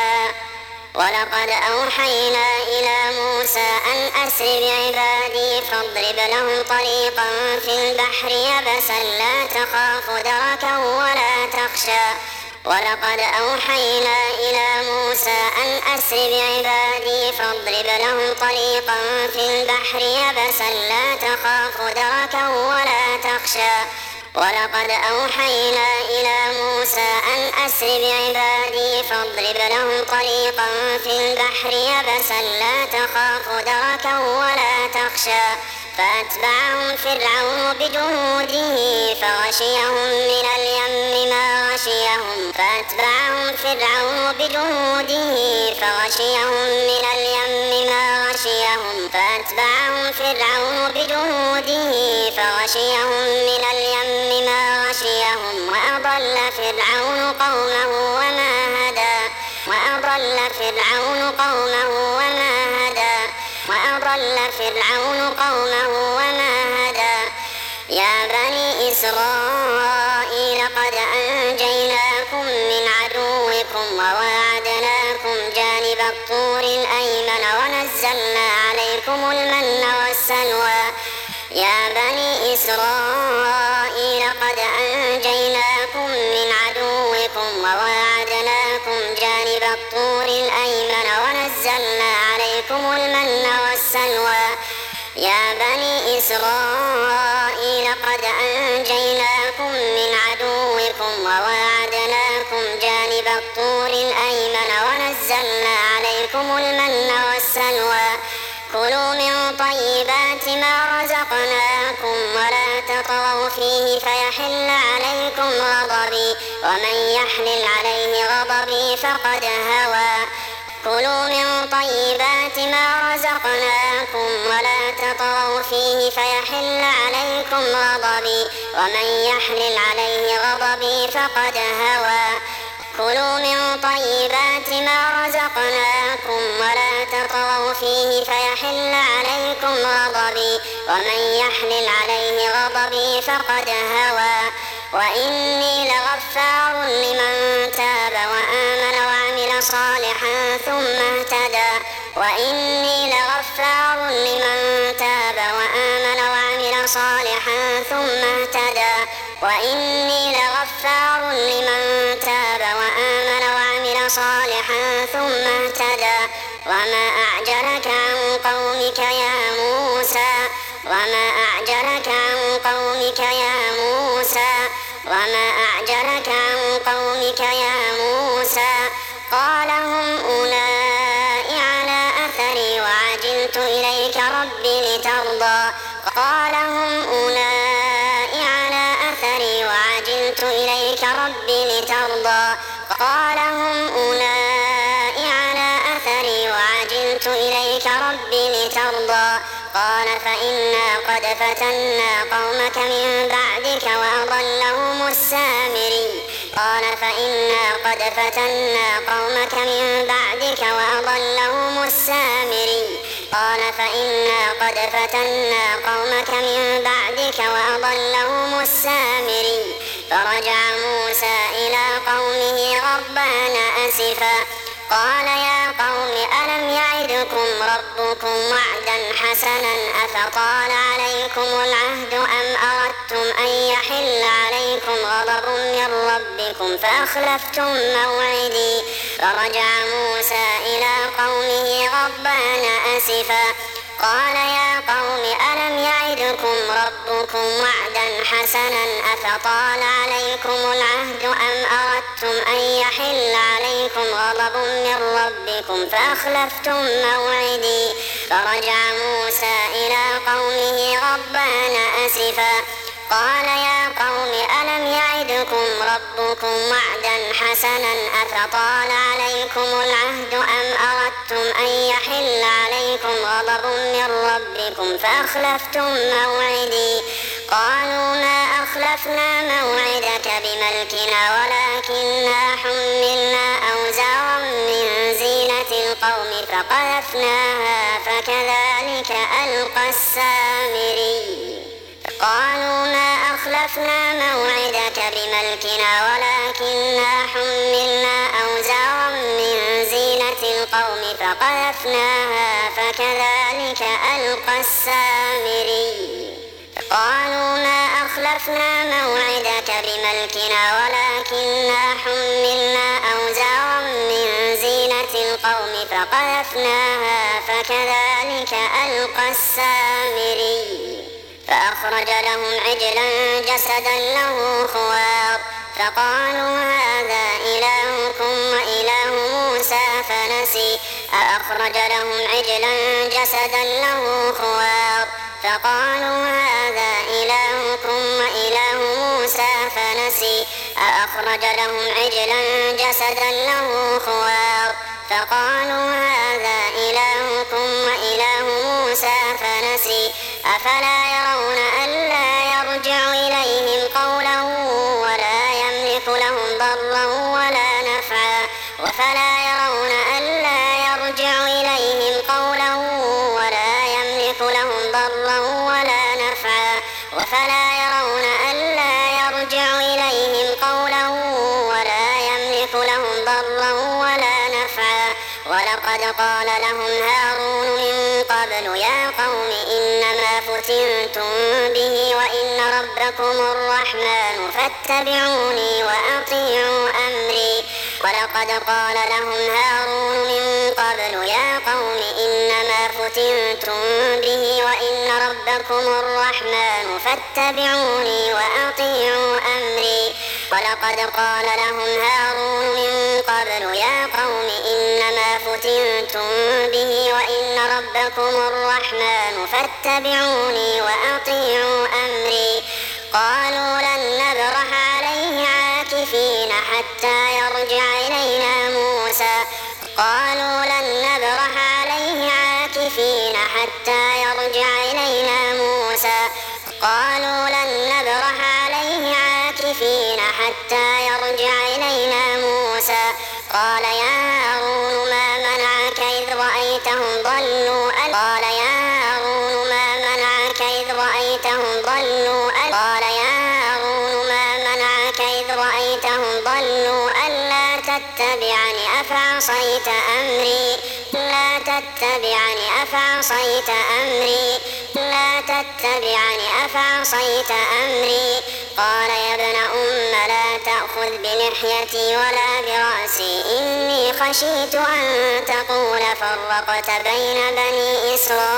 ولقد أوحينا إلى موسى أن أسر بعبادي فاضرب لهم طريقا في البحر يبسا لا تخاف دركا ولا تخشى. ولقد أوحينا إلى موسى أن أسر بعبادي فاضرب لهم طريقا في البحر يبسا لا تخاف دركا ولا تخشى. ولقد أوحينا إلى موسى أن أسر بعبادي فاضرب لهم طريقا في البحر يبسا لا تخاف دركا ولا تخشى. فأتبعهم فرعون بجنوده فغشيهم من اليم ما غشيهم. فأتبعهم فرعون بجنوده فغشيهم من اليم ما غشيهم. فأتبعهم فرعون بجنوده فغشيهم من اليم ما غشيهم. وأضل فرعون قومه وما هدى. وأضل فرعون قومه وما هدى. وأضل فرعون قومه وما هدى. يا بني إسرائيل قد أنجيناكم من عدوكم وواعدناكم جانب الطور الأيمن ونزلنا عليكم المن والسلوى. يا بني إسرائيل قد أنجيناكم من عدوكم وواعدناكم جانب الطور الأيمن ونزلنا عليكم المن والسلوى. يا بني إسرائيل قد أنجيناكم من عدوكم وواعدناكم جانب الطور الأيمن ونزلنا عليكم المن والسلوى. كلوا من طيبات ما رزقناكم ولا تطغوا فيه فيحل عليكم غضبي ومن يحلل عليه غضبي فقد هوى. كلوا من طيبات ما رزقناكم ولا تطغوا فيه فيحل عليكم غضبي ومن يحلل عليه غضبي فقد هوى. كلوا من طيبات ما رزقناكم ولا تطغوا فيه فيحل عليكم غضبي ومن يحلل عليه غضبي فقد هوى. وإني لغفار لمن تاب وآمن وعمل صالحا ثم اهتدى. وإني لغفار لمن تاب وآمن وعمل صالحا ثم اهتدى. وإني لغفار لمن تاب وآمن وعمل صالحا ثم اهتدى. وما أعجلك عن قومك يا موسى. وما أعجلك عن قومك يا موسى. وما أعجلك عن قومك يا موسى. قال هم أولئك على أثري وعجلت إليك ربي لترضى. قال هم أولئك على أثري وعجلت إليك ربي لترضى. قال هم أولئك على أثري وعجلت إليك ربي لترضى. قال فإنا قد فتنا قومك من بعدك وأضلهم السامري. قال فإنا قد فتنا قومك من بعدك وأضلهم السامري. قال فإنا قد فتنا قومك من بعدك وأضلهم السامري. فرجع موسى إلى قومه غضبان أسفا قال يا قوم ألم يعدكم ربكم وعدا حسنا أفطال عليكم العهد أم أردتم أن يحل عليكم غضب من ربكم فأخلفتم موعدي. فرجع موسى إلى قومه غضبان أسفا قال يا قوم ألم يعدكم ربكم وعدا حسنا أفطال عليكم العهد أم أردتم أن يحل عليكم غضب من ربكم فأخلفتم موعدي. فرجع موسى إلى قومه غضبان أسفا قال يا قوم ألم يعدكم ربكم وعدا حسنا أفطال عليكم العهد أم أردتم أن يحل عليكم غضب من ربكم فأخلفتم موعدي. قالوا ما أخلفنا موعدك بملكنا ولكننا حملنا أوزارا من زينة القوم فقذفناها فكذلك ألقى السامري. قالوا أخلفنا موعدك بملكنا ولكننا حملنا أوزارا من زينة القوم فقذفناها فكذلك ألقى السامري قالوا ما أخلفنا موعدك بملكنا ولكننا حملنا أوزارا من زينة القوم فقذفناها فكذلك ألقى السامري فأخرج لهم عجلا جسدا له خوار فقالوا هذا إلهكم وإله موسى فنسي فأخرج لهم عجلا جسدا له خوار فقالوا هذا إلهكم وإله موسى فنسي فأخرج لهم عجلا جسدا له خوار فقالوا هذا إلهكم وإله موسى فنسي أفلا يرون ألا يرجع إليهم قولا ولا يملك لهم ضرا ولا نفعا وفلا يرون ألا يرجع إليهم قولا ولا يملك لهم ضرا ولا نفعا وفلا يرون ألا يرجع إليهم قولا ولا يملك لهم ضرا ولا نفعا ولقد قال لهم هارون من قبل يا قوم إنما فتنتم به وإن ربكم الرحمن فاتبعوني وأطيعوا أمري ولقد قال لهم هارون من قبل يا قوم إنما فتنتم به وإن ربكم الرحمن فاتبعوني وأطيعوا أمري ولقد قال لهم هارون من قبل يا قوم إنما فتنتم به وإن ربكم الرحمن فاتبعوني وأطيعوا أمري قالوا لن نبرح عليه عاكفين حتى يرجع إلينا موسى قالوا لن نبرح عليه عاكفين حتى يرجع إلينا موسى قالوا لن نبرح عليه عاكفين حتى يرجع إلينا موسى قال يا هارون ما منعك إذ رأيتهم ضلوا قال يا هارون ما منعك إذ رأيتهم ضلوا قال يا هارون ما منعك إذ رأيتهم ضلوا ألا تتبعني أفعصيت أمري لا تتبعني أفعصيت أمري لا تتبعني أفعصيت أمري قال يا ابن أم لا تأخذ بلحيتي ولا برأسي إني خشيت أن تقول فرقت بين بني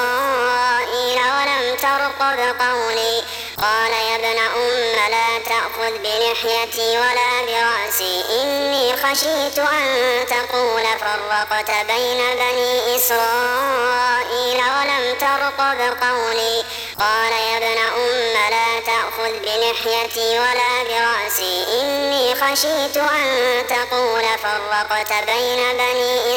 إسرائيل ولم ترقب قولي قال يا ابن أم لا تأخذ بلحيتي ولا برأسي إني خشيت أن تقول فرقت بين بني إسرائيل ولم ترقب قولي قال يا ابن أم لا تأخذ بلحيتي ولا برأسي إني خشيت أن تقول فرقت بين بني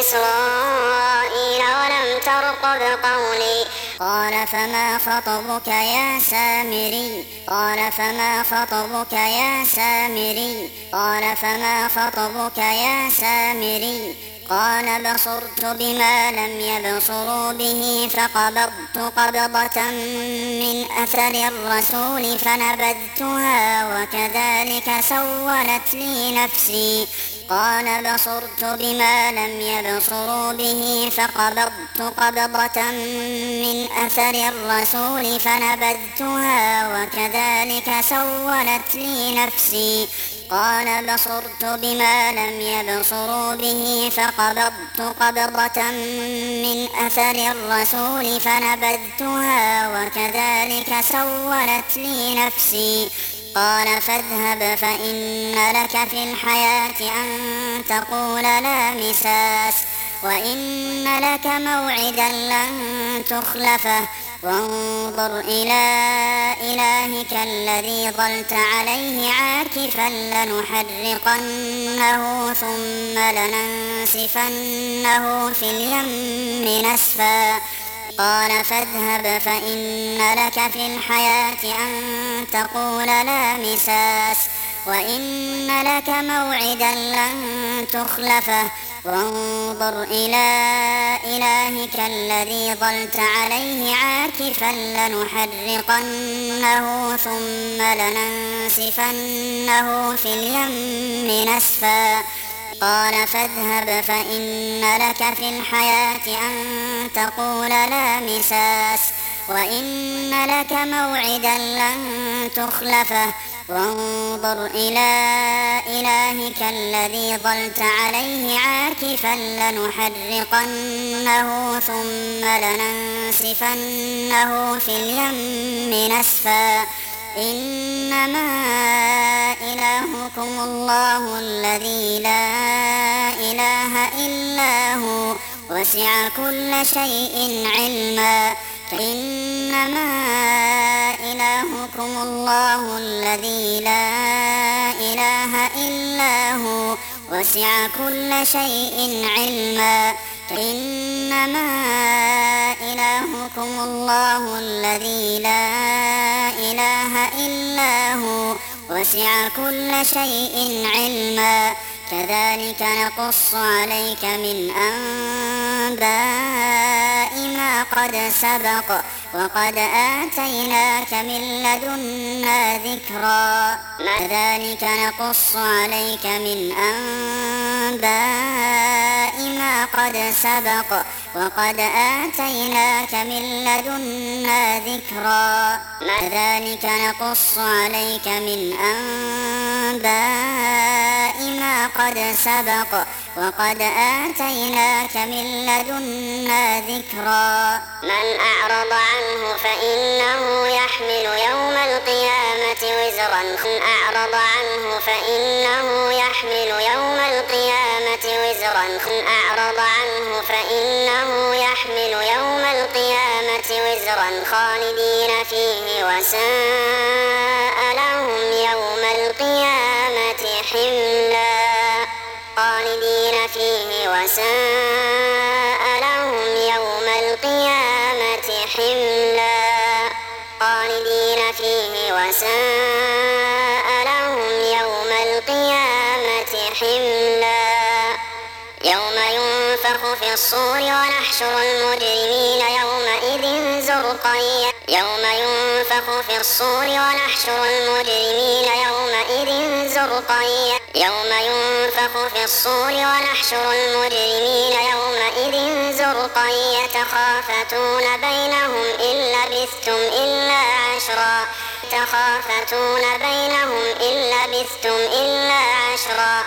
إسرائيل ولم ترقب قولي قال فما خطبك يا سامري قال فما خطبك يا سامري قال فما خطبك يا سامري قال بصرت بما لم يبصروا به فقبضت قبضة من أثر الرسول فنبذتها وكذلك سولت لي نفسي قال بصرت بما لم يبصروا به فقبضت قبضة من أثر الرسول فنبذتها وكذلك سولت لي نفسي قال بصرت بما لم يبصروا به فقبضت قبضة من أثر الرسول فنبذتها وكذلك سولت لي نفسي قال فاذهب فإن لك في الحياة أن تقول لا مساس وإن لك موعدا لن تخلفه وانظر إلى إلهك الذي ظلت عليه عاكفا لنحرقنه ثم لننسفنه في اليم نسفا قال فاذهب فإن لك في الحياة أن تقول لا مساس وإن لك موعدا لن تخلفه وانظر إلى إلهك الذي ظلت عليه عاكفا لنحرقنه ثم ثم لننسفنه في اليم نسفا قال فاذهب فإن لك في الحياة أن تقول لا مساس وإن لك موعدا لن تخلفه وانظر إلى إلهك الذي ظلت عليه عاكفا لنحرقنه ثم لننسفنه في اليم نسفا إنما إلهكم الله الذي لا إله إلا هو وسع كل شيء علما إنما إلهكم الله الذي لا إله إلا هو وسع كل شيء علما إنما إلهكم الله الذي لا إله إلا هو وسع كل شيء علما كذلك نقص عليك من أنباء ما قد سبق وقد آتيناك من لدنا ذكرا كذلك نقص عليك من أنباء ما قد سبق وقد آتيناك من لدنا ذكرا كذلك نقص عليك من أنباء ما قد سبق وقد آتيناك من لدنا ذكرا من أعرض عنه فإنه يحمل يوم القيامة وزرا من أعرض عنه فإنه يحمل يوم القيامة وزرا من أعرض عنه فإنه يحمل يوم القيامة وزرا خالدين فيه وساء لهم يوم القيامة حملا خالدين فيه وساء لهم يوم القيامة حملا خالدين فيه وساء لهم يوم القيامة حملا يوم ينفخ في الصور ونحشر المجرمين يومئذ زرقا يوم ينفخ في الصور ونحشر المجرمين يومئذ زرقا يوم ينفخ في الصور ونحشر المجرمين يومئذ زرقا يتخافتون بينهم إن لبثتم إلا عشرا يتخافتون بينهم إن لبثتم إلا عشرا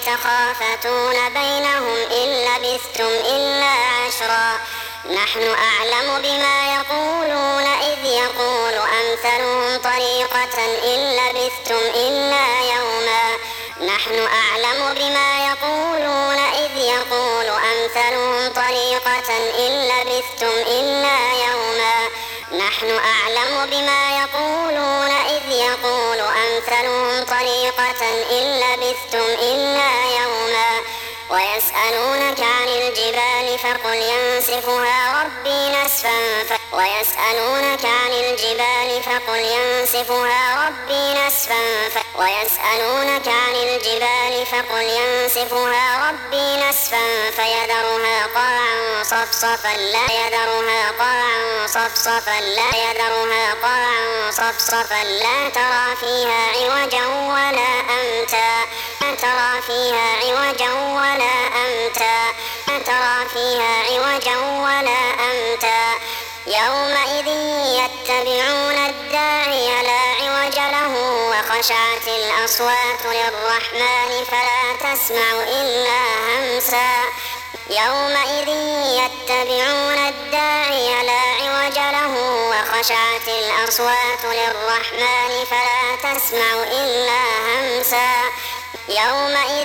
يتخافتون بينهم إن لبثتم إلا عشرا نحن أعلم بما يقولون إذ يقول أمثلهم طريقة إن لبثتم إلا يوما نحن أعلم بما يقولون إذ يقول أمثلهم طريقة إن لبثتم إلا يوما نحن أعلم بما يقولون إذ يقول أمثلهم طريقة إن لبثتم إلا يوما ويسألونك عن الجبال فقل ينسفها ربي نسفا ويسألونك عن الجبال فقل ينسفها ربي نسفا ويسألونك عن الجبال فقل ينسفها ربي نسفا فيذرها قاعا صفصفا لا يذرها قاعا صفصفا لا يذرها قاعا صفصفا لا ترى فيها عوجا ولا أمتا لا ترى فيها عوجا ولا أمتا لا ترى فيها عوجا ولا أمتا يومئذ يتبعون الداعي لا عوج له وخشعت الأصوات للرحمن فلا تسمع إلا همسا يومئذ يتبعون الداعي لا عوج له وخشعت الأصوات للرحمن فلا تسمع إلا همسا يومئذ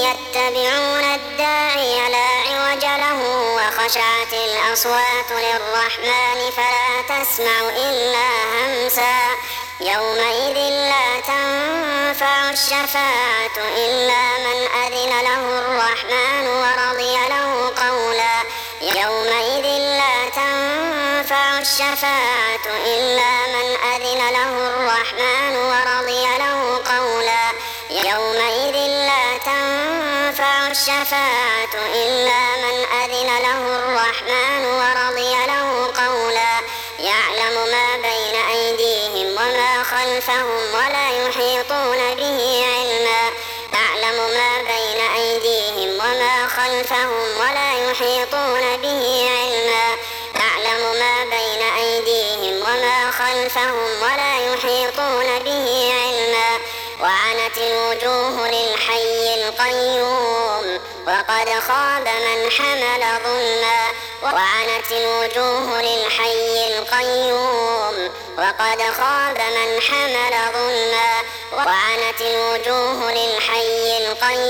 يتبعون الداعي لا عوج له وخشعت الأصوات للرحمن فلا تسمع إلا همسا يومئذ لا تنفع الشفاعة إلا من أذن له الرحمن ورضي له قولا يومئذ لا تنفع الشفاعة إلا من أذن له الرحمن ورضي له قولا يومئذ لا تنفع الشفاعة إلا من أذن له الرحمن ورضي له قولا يعلم ما بين أيديهم وما خلفهم خلفهم ولا يحيطون به علما يعلم ما بين أيديهم وما خلفهم ولا يحيطون به علما يعلم ما بين أيديهم وما خلفهم ولا يحيطون به علما وعنت الوجوه للحي القيوم وقد خاب من حمل ظلما وعنت الوجوه للحي القيوم وقد خاب من حمل ظلما وعنت الوجوه للحي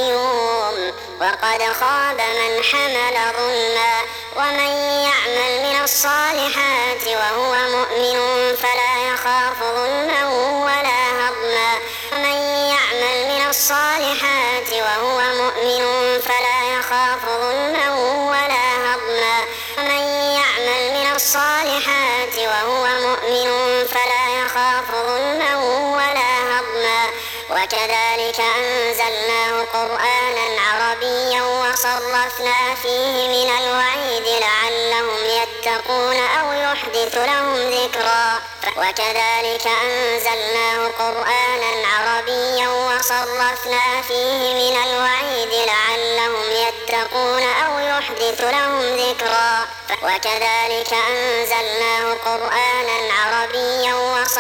القيوم وقد خاب من حمل ظلما ومن يعمل من الصالحات وهو مؤمن فلا يخاف ظلما ولا هضما ومن يعمل من الصالحات وهو مؤمن فلا يخاف ظلما ولا هضما ومن يعمل من الصالحات وهو مؤمن فلا يخاف ظلما ولا هضما وكذلك أنزلناه قرآنا عربيا وصرفنا فيه من الوعيد لعلهم يتقون أو يحدث لهم ذكرا وكذلك أنزلناه قرآنا عربيا وصرفنا فيه من الوعيد لعلهم يتقون أو يحدث لهم ذكرا وكذلك أنزلناه قرآنا عربيا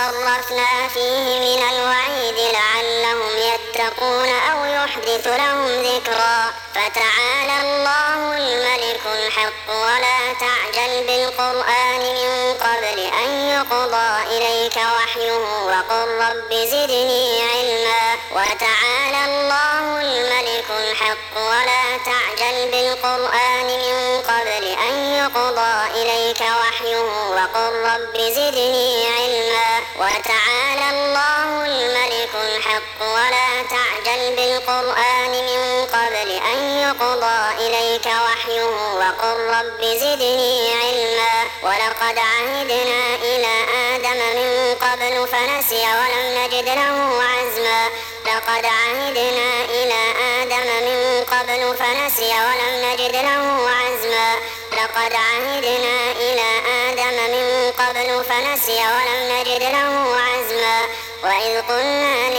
وصرفنا فيه من الوعيد لعلهم يتقون أو يحدث لهم ذكرا فتعالى الله الملك الحق ولا تعجل بالقرآن من قبل أن يقضى إليك وحيه وقل رب زدني علما وتعالى الله الملك الحق ولا تعجل بالقرآن من قبل أن يقضى إليك وحيه وقل رب زدني علما وتعالى الله الملك الحق ولا تعجل بالقرآن من قبل أن يقضى إليك وحيه وقل رب زدني علما ولقد عهدنا إلى آدم من قبل فنسي ولم نجد له عزما لقد عهدنا إلى آدم من قبل فنسي ولم نجد له عزما لقد عهدنا إلى آدم من قبل فنسي ولم نجد له عزما وإذ قلنا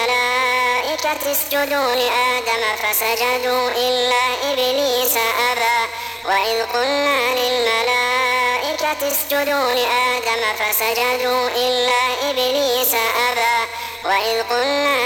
للملائكة اسجدوا لآدم فسجدوا إلا إبليس أبى وإذ قلنا للملائكة اسجدوا لآدم فسجدوا إلا إبليس أبى وإذ قلنا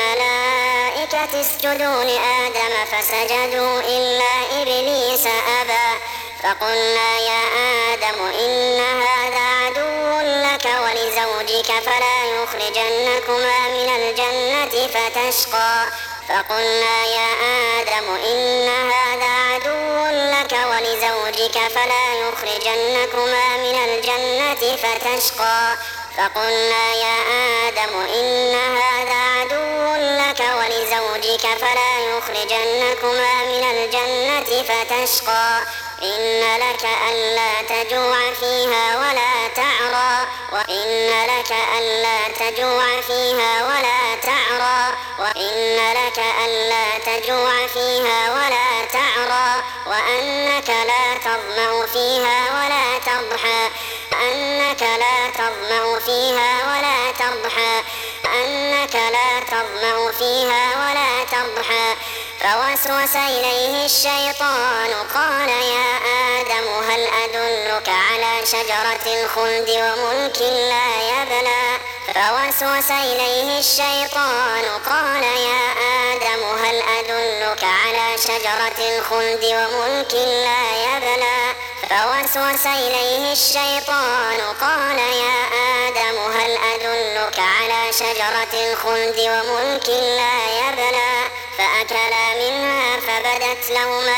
للملائكة اسجدوا لآدم فسجدوا إلا إبليس أبى فقلنا يا آدم إن هذا عدو لك ولزوجك فلا يخرجنكما من الجنة فتشقى فقلنا يا آدم إن هذا عدو لك ولزوجك فلا يخرجنكما من الجنة فتشقى فقلنا يا آدم إن هذا عدو لك ولزوجك فلا يخرجنكما من الجنة فتشقى إن لك ألا تجوع فيها ولا تعرى وإن لك ألا تجوع فيها ولا تعرى وإن لك ألا تجوع فيها ولا تعرى وأنك لا تظمأ فيها ولا تضحى أنك لا تظمأ فيها ولا تضحى أنك لا تظمأ فيها ولا تضحى فوسوس إليه الشيطان قال يا آدم هل أدلك على شجرة الخلد وملك لا يبلى فوسوس إليه الشيطان قال يا آدم هل أدلك على شجرة الخلد وملك لا يبلى فوسوس إليه الشيطان قال يا آدم هل أدلك على شجرة الخلد وملك لا يبلى فأكلا منها فبدت لهما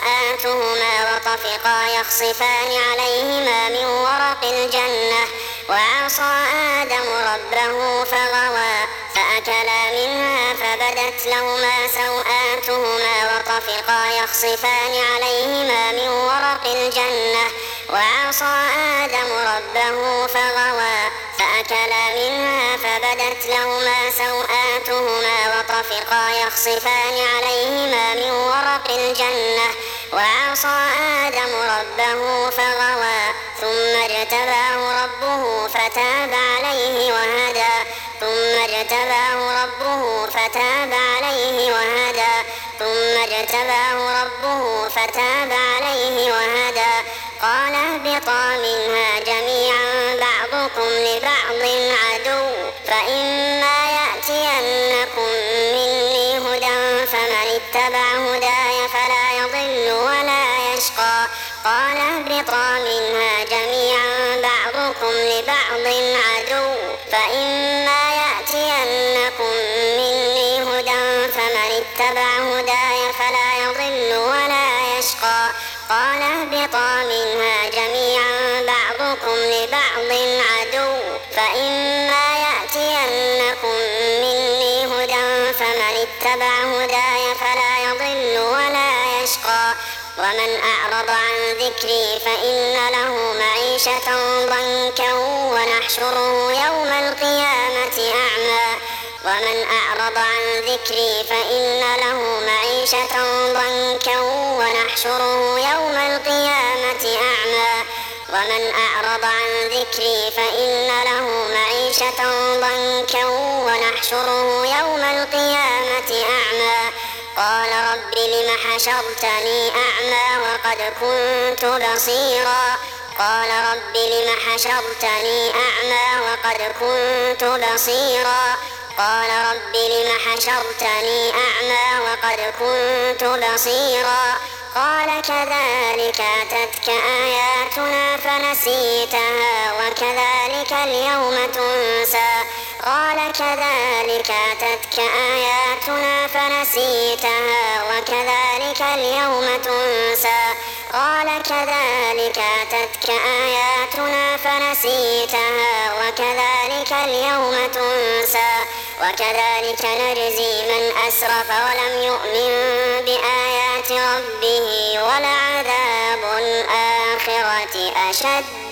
سوآتهما وطفقا يخصفان عليهما من ورق الجنة وعصى آدم ربه فغوى فأكلا منها فبدت لهما سوآتهما وطفقا يخصفان عليهما من ورق الجنة وعصى آدم ربه فغوى فأكلا منها فبدت لهما سوآتهما وطفقا يخصفان عليهما من ورق الجنة وعصى آدم ربه فغوى ثم اجتباه ربه فتاب عليه وهدى ثم اجتباه ربه فتاب عليه وهدى ثم اجتباه ربه فتاب عليه وهدى قال اهبطا منها جميعا بعضكم لبعض عدو فإما يأتينكم مني هدى فمن اتبع هداي فلا يضل ولا يشقى قال اهبطا منها جميعا بعضكم لبعض عدو فإما يأتينكم مني هدى فمن اتبع هداي فلا يضل ولا يشقى قال اهبطا منها جميعا بعضكم لبعض عدو فإما يأتينكم مني هدى فمن اتبع هداي فلا يضل ولا يشقى ومن أعرض عن ذكري فإن له معيشة ضنكا ونحشره يوم القيامة أعمى ومن أعرض عن ذكري فإن له معيشة ضنكا ونحشره يوم القيامة أعمى ومن أعرض عن ذكري فإن له معيشة ضنكا ونحشره يوم القيامة أعمى قال رب لم حشرتني أعمى وقد كنت بصيرا قال رب لم حشرتني أعمى وقد كنت بصيرا قال رب لم حشرتني أعمى وقد كنت بصيرا قال كذلك أتتك آياتنا فنسيتها وكذلك اليوم تنسى قال كذلك أتتك آياتنا فنسيتها وكذلك اليوم تنسى قال كذلك أتتك آياتنا فنسيتها وكذلك اليوم تنسى وكذلك نجزي من أسرف ولم يؤمن بآيات ربه ولعذاب الآخرة أشد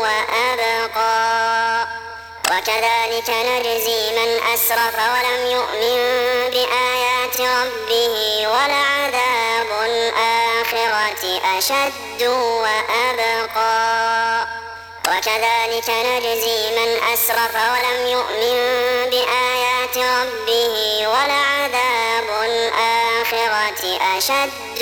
وأبقى وكذلك نجزي من أسرف ولم يؤمن بآيات ربه ولعذاب الآخرة أشد وأبقى وكذلك نجزي من أسرف ولم يؤمن بآيات ربه ولعذاب الآخرة أشد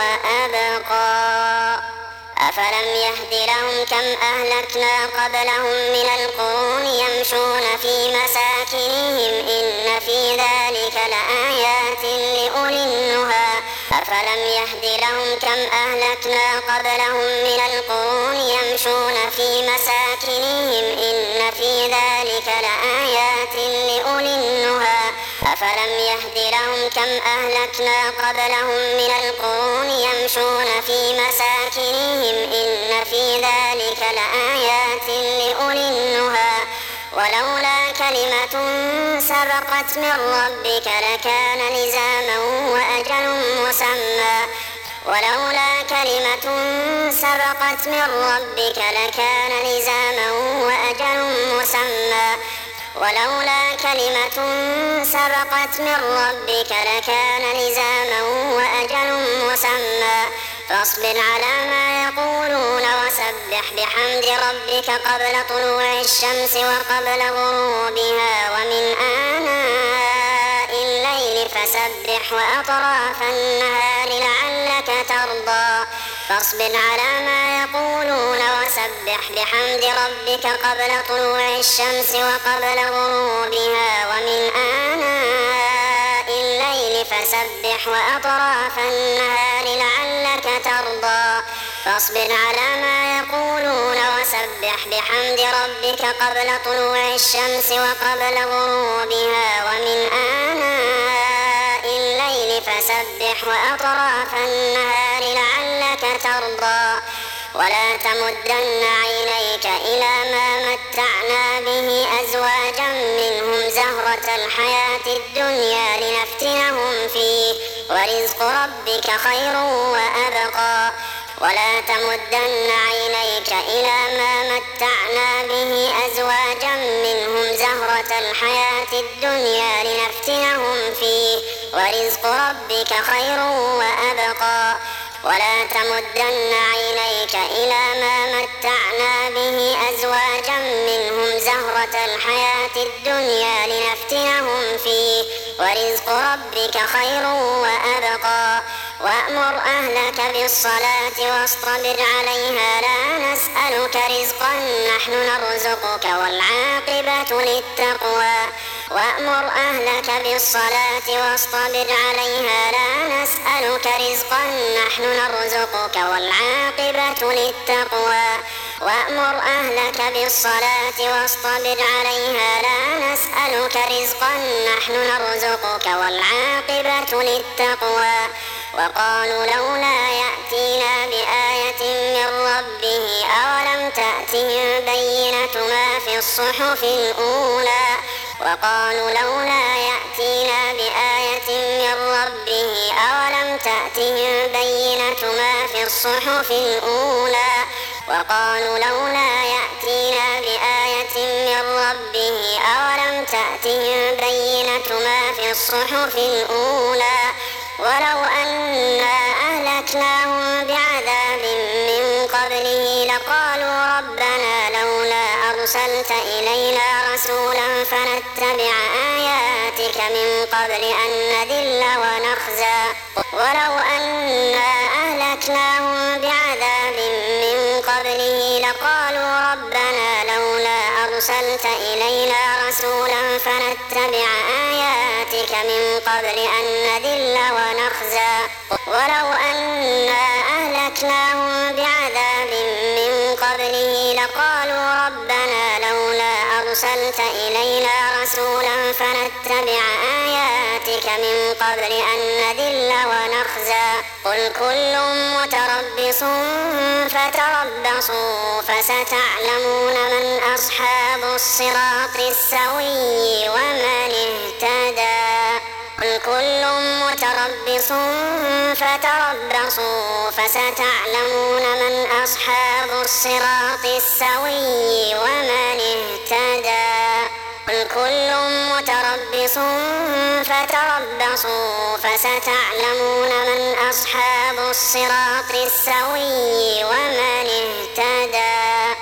وأبقى أفلم يهد لهم كم أهلكنا قبلهم من القرون يمشون في مساكنهم إن في ذلك لآيات لأولي النهى أفلم يهد لهم كم أهلكنا قبلهم من القرون يمشون في مساكنهم إن في ذلك لآيات لأولي النهى أفلم يهد لهم كم أهلكنا قبلهم من القرون يمشون في مساكنهم إن في ذلك لآيات لأولي النهى ولولا كلمة سبقت من ربك لكان لزاما وأجل مسمى ولولا كلمة سبقت من ربك لكان لزاما وأجل مسمى ولولا كلمة سبقت من ربك لكان لزاما وأجل مسمى فاصبر على ما يقولون وسبح بحمد ربك قبل طلوع الشمس وقبل غروبها ومن آناء الليل فسبح وأطراف النهار لعلك ترضى فاصبر على ما يقولون وسبح بحمد ربك قبل طلوع الشمس وقبل غروبها ومن آناء الليل فسبح وأطراف النهار لعلك ترضى فاصبر على ما يقولون وسبح بحمد ربك قبل طلوع الشمس وقبل غروبها ومن آناء الليل فسبح وأطراف النهار لعلك ترضى ولا تمدن عينيك إلى ما متعنا به أزواجا منهم زهرة الحياة الدنيا لنفتنهم فيه ورزق ربك خير وأبقى ولا تمدن عينيك إلى ما متعنا به أزواجا منهم زهرة الحياة الدنيا لنفتنهم فيه ورزق ربك خير وأبقى ولا تمدن عينيك إلى ما متعنا به أزواجا منهم زهرة الحياة الدنيا لنفتنهم فيه ورزق ربك خير وأبقى وأمر أهلك بالصلاة واصطبر عليها لا نسألك رزقا نحن نرزقك والعاقبة للتقوى وأمر أهلك بالصلاة واصطبر عليها لا نسألك رزقا نحن نرزقك والعاقبة للتقوى وأمر أهلك بالصلاة واصطبر عليها لا نسألك رزقا نحن نرزقك والعاقبة للتقوى وقالوا لولا يأتينا بآية من ربه أولم تأتهم بينة ما في الصحف الأولى وقالوا لولا يأتينا بآية من ربه أولم تأتهم بينة ما في الصحف الأولى وقالوا لولا يأتينا بآية من ربه أولم تأتهم بينة ما في الصحف الأولى ولو أنا أهلكناهم بعذاب من قبله لقالوا ربنا لولا أرسلت إلينا رسولا فنتبع آياتك من قبل أن نذل ونخزى ولو أنا أهلكناهم بعذاب من قبله لقالوا ربنا لولا أرسلت إلينا رسولا فنتبع آياتك من قبل أن نذل ونخزى ولو أنا أهلكناهم بعذاب من قبله لقالوا ربنا لولا أرسلت إلينا رسولا فنتبع آياتك من قبل أن نذل ونخزى قل كل متربص فتربصوا فستعلمون من أصحاب الصراط السوي ومن اهتدى قل كل متربص فتربصوا فستعلمون من أصحاب الصراط السوي ومن اهتدى قل كل متربص فتربصوا فستعلمون من أصحاب الصراط السوي ومن اهتدى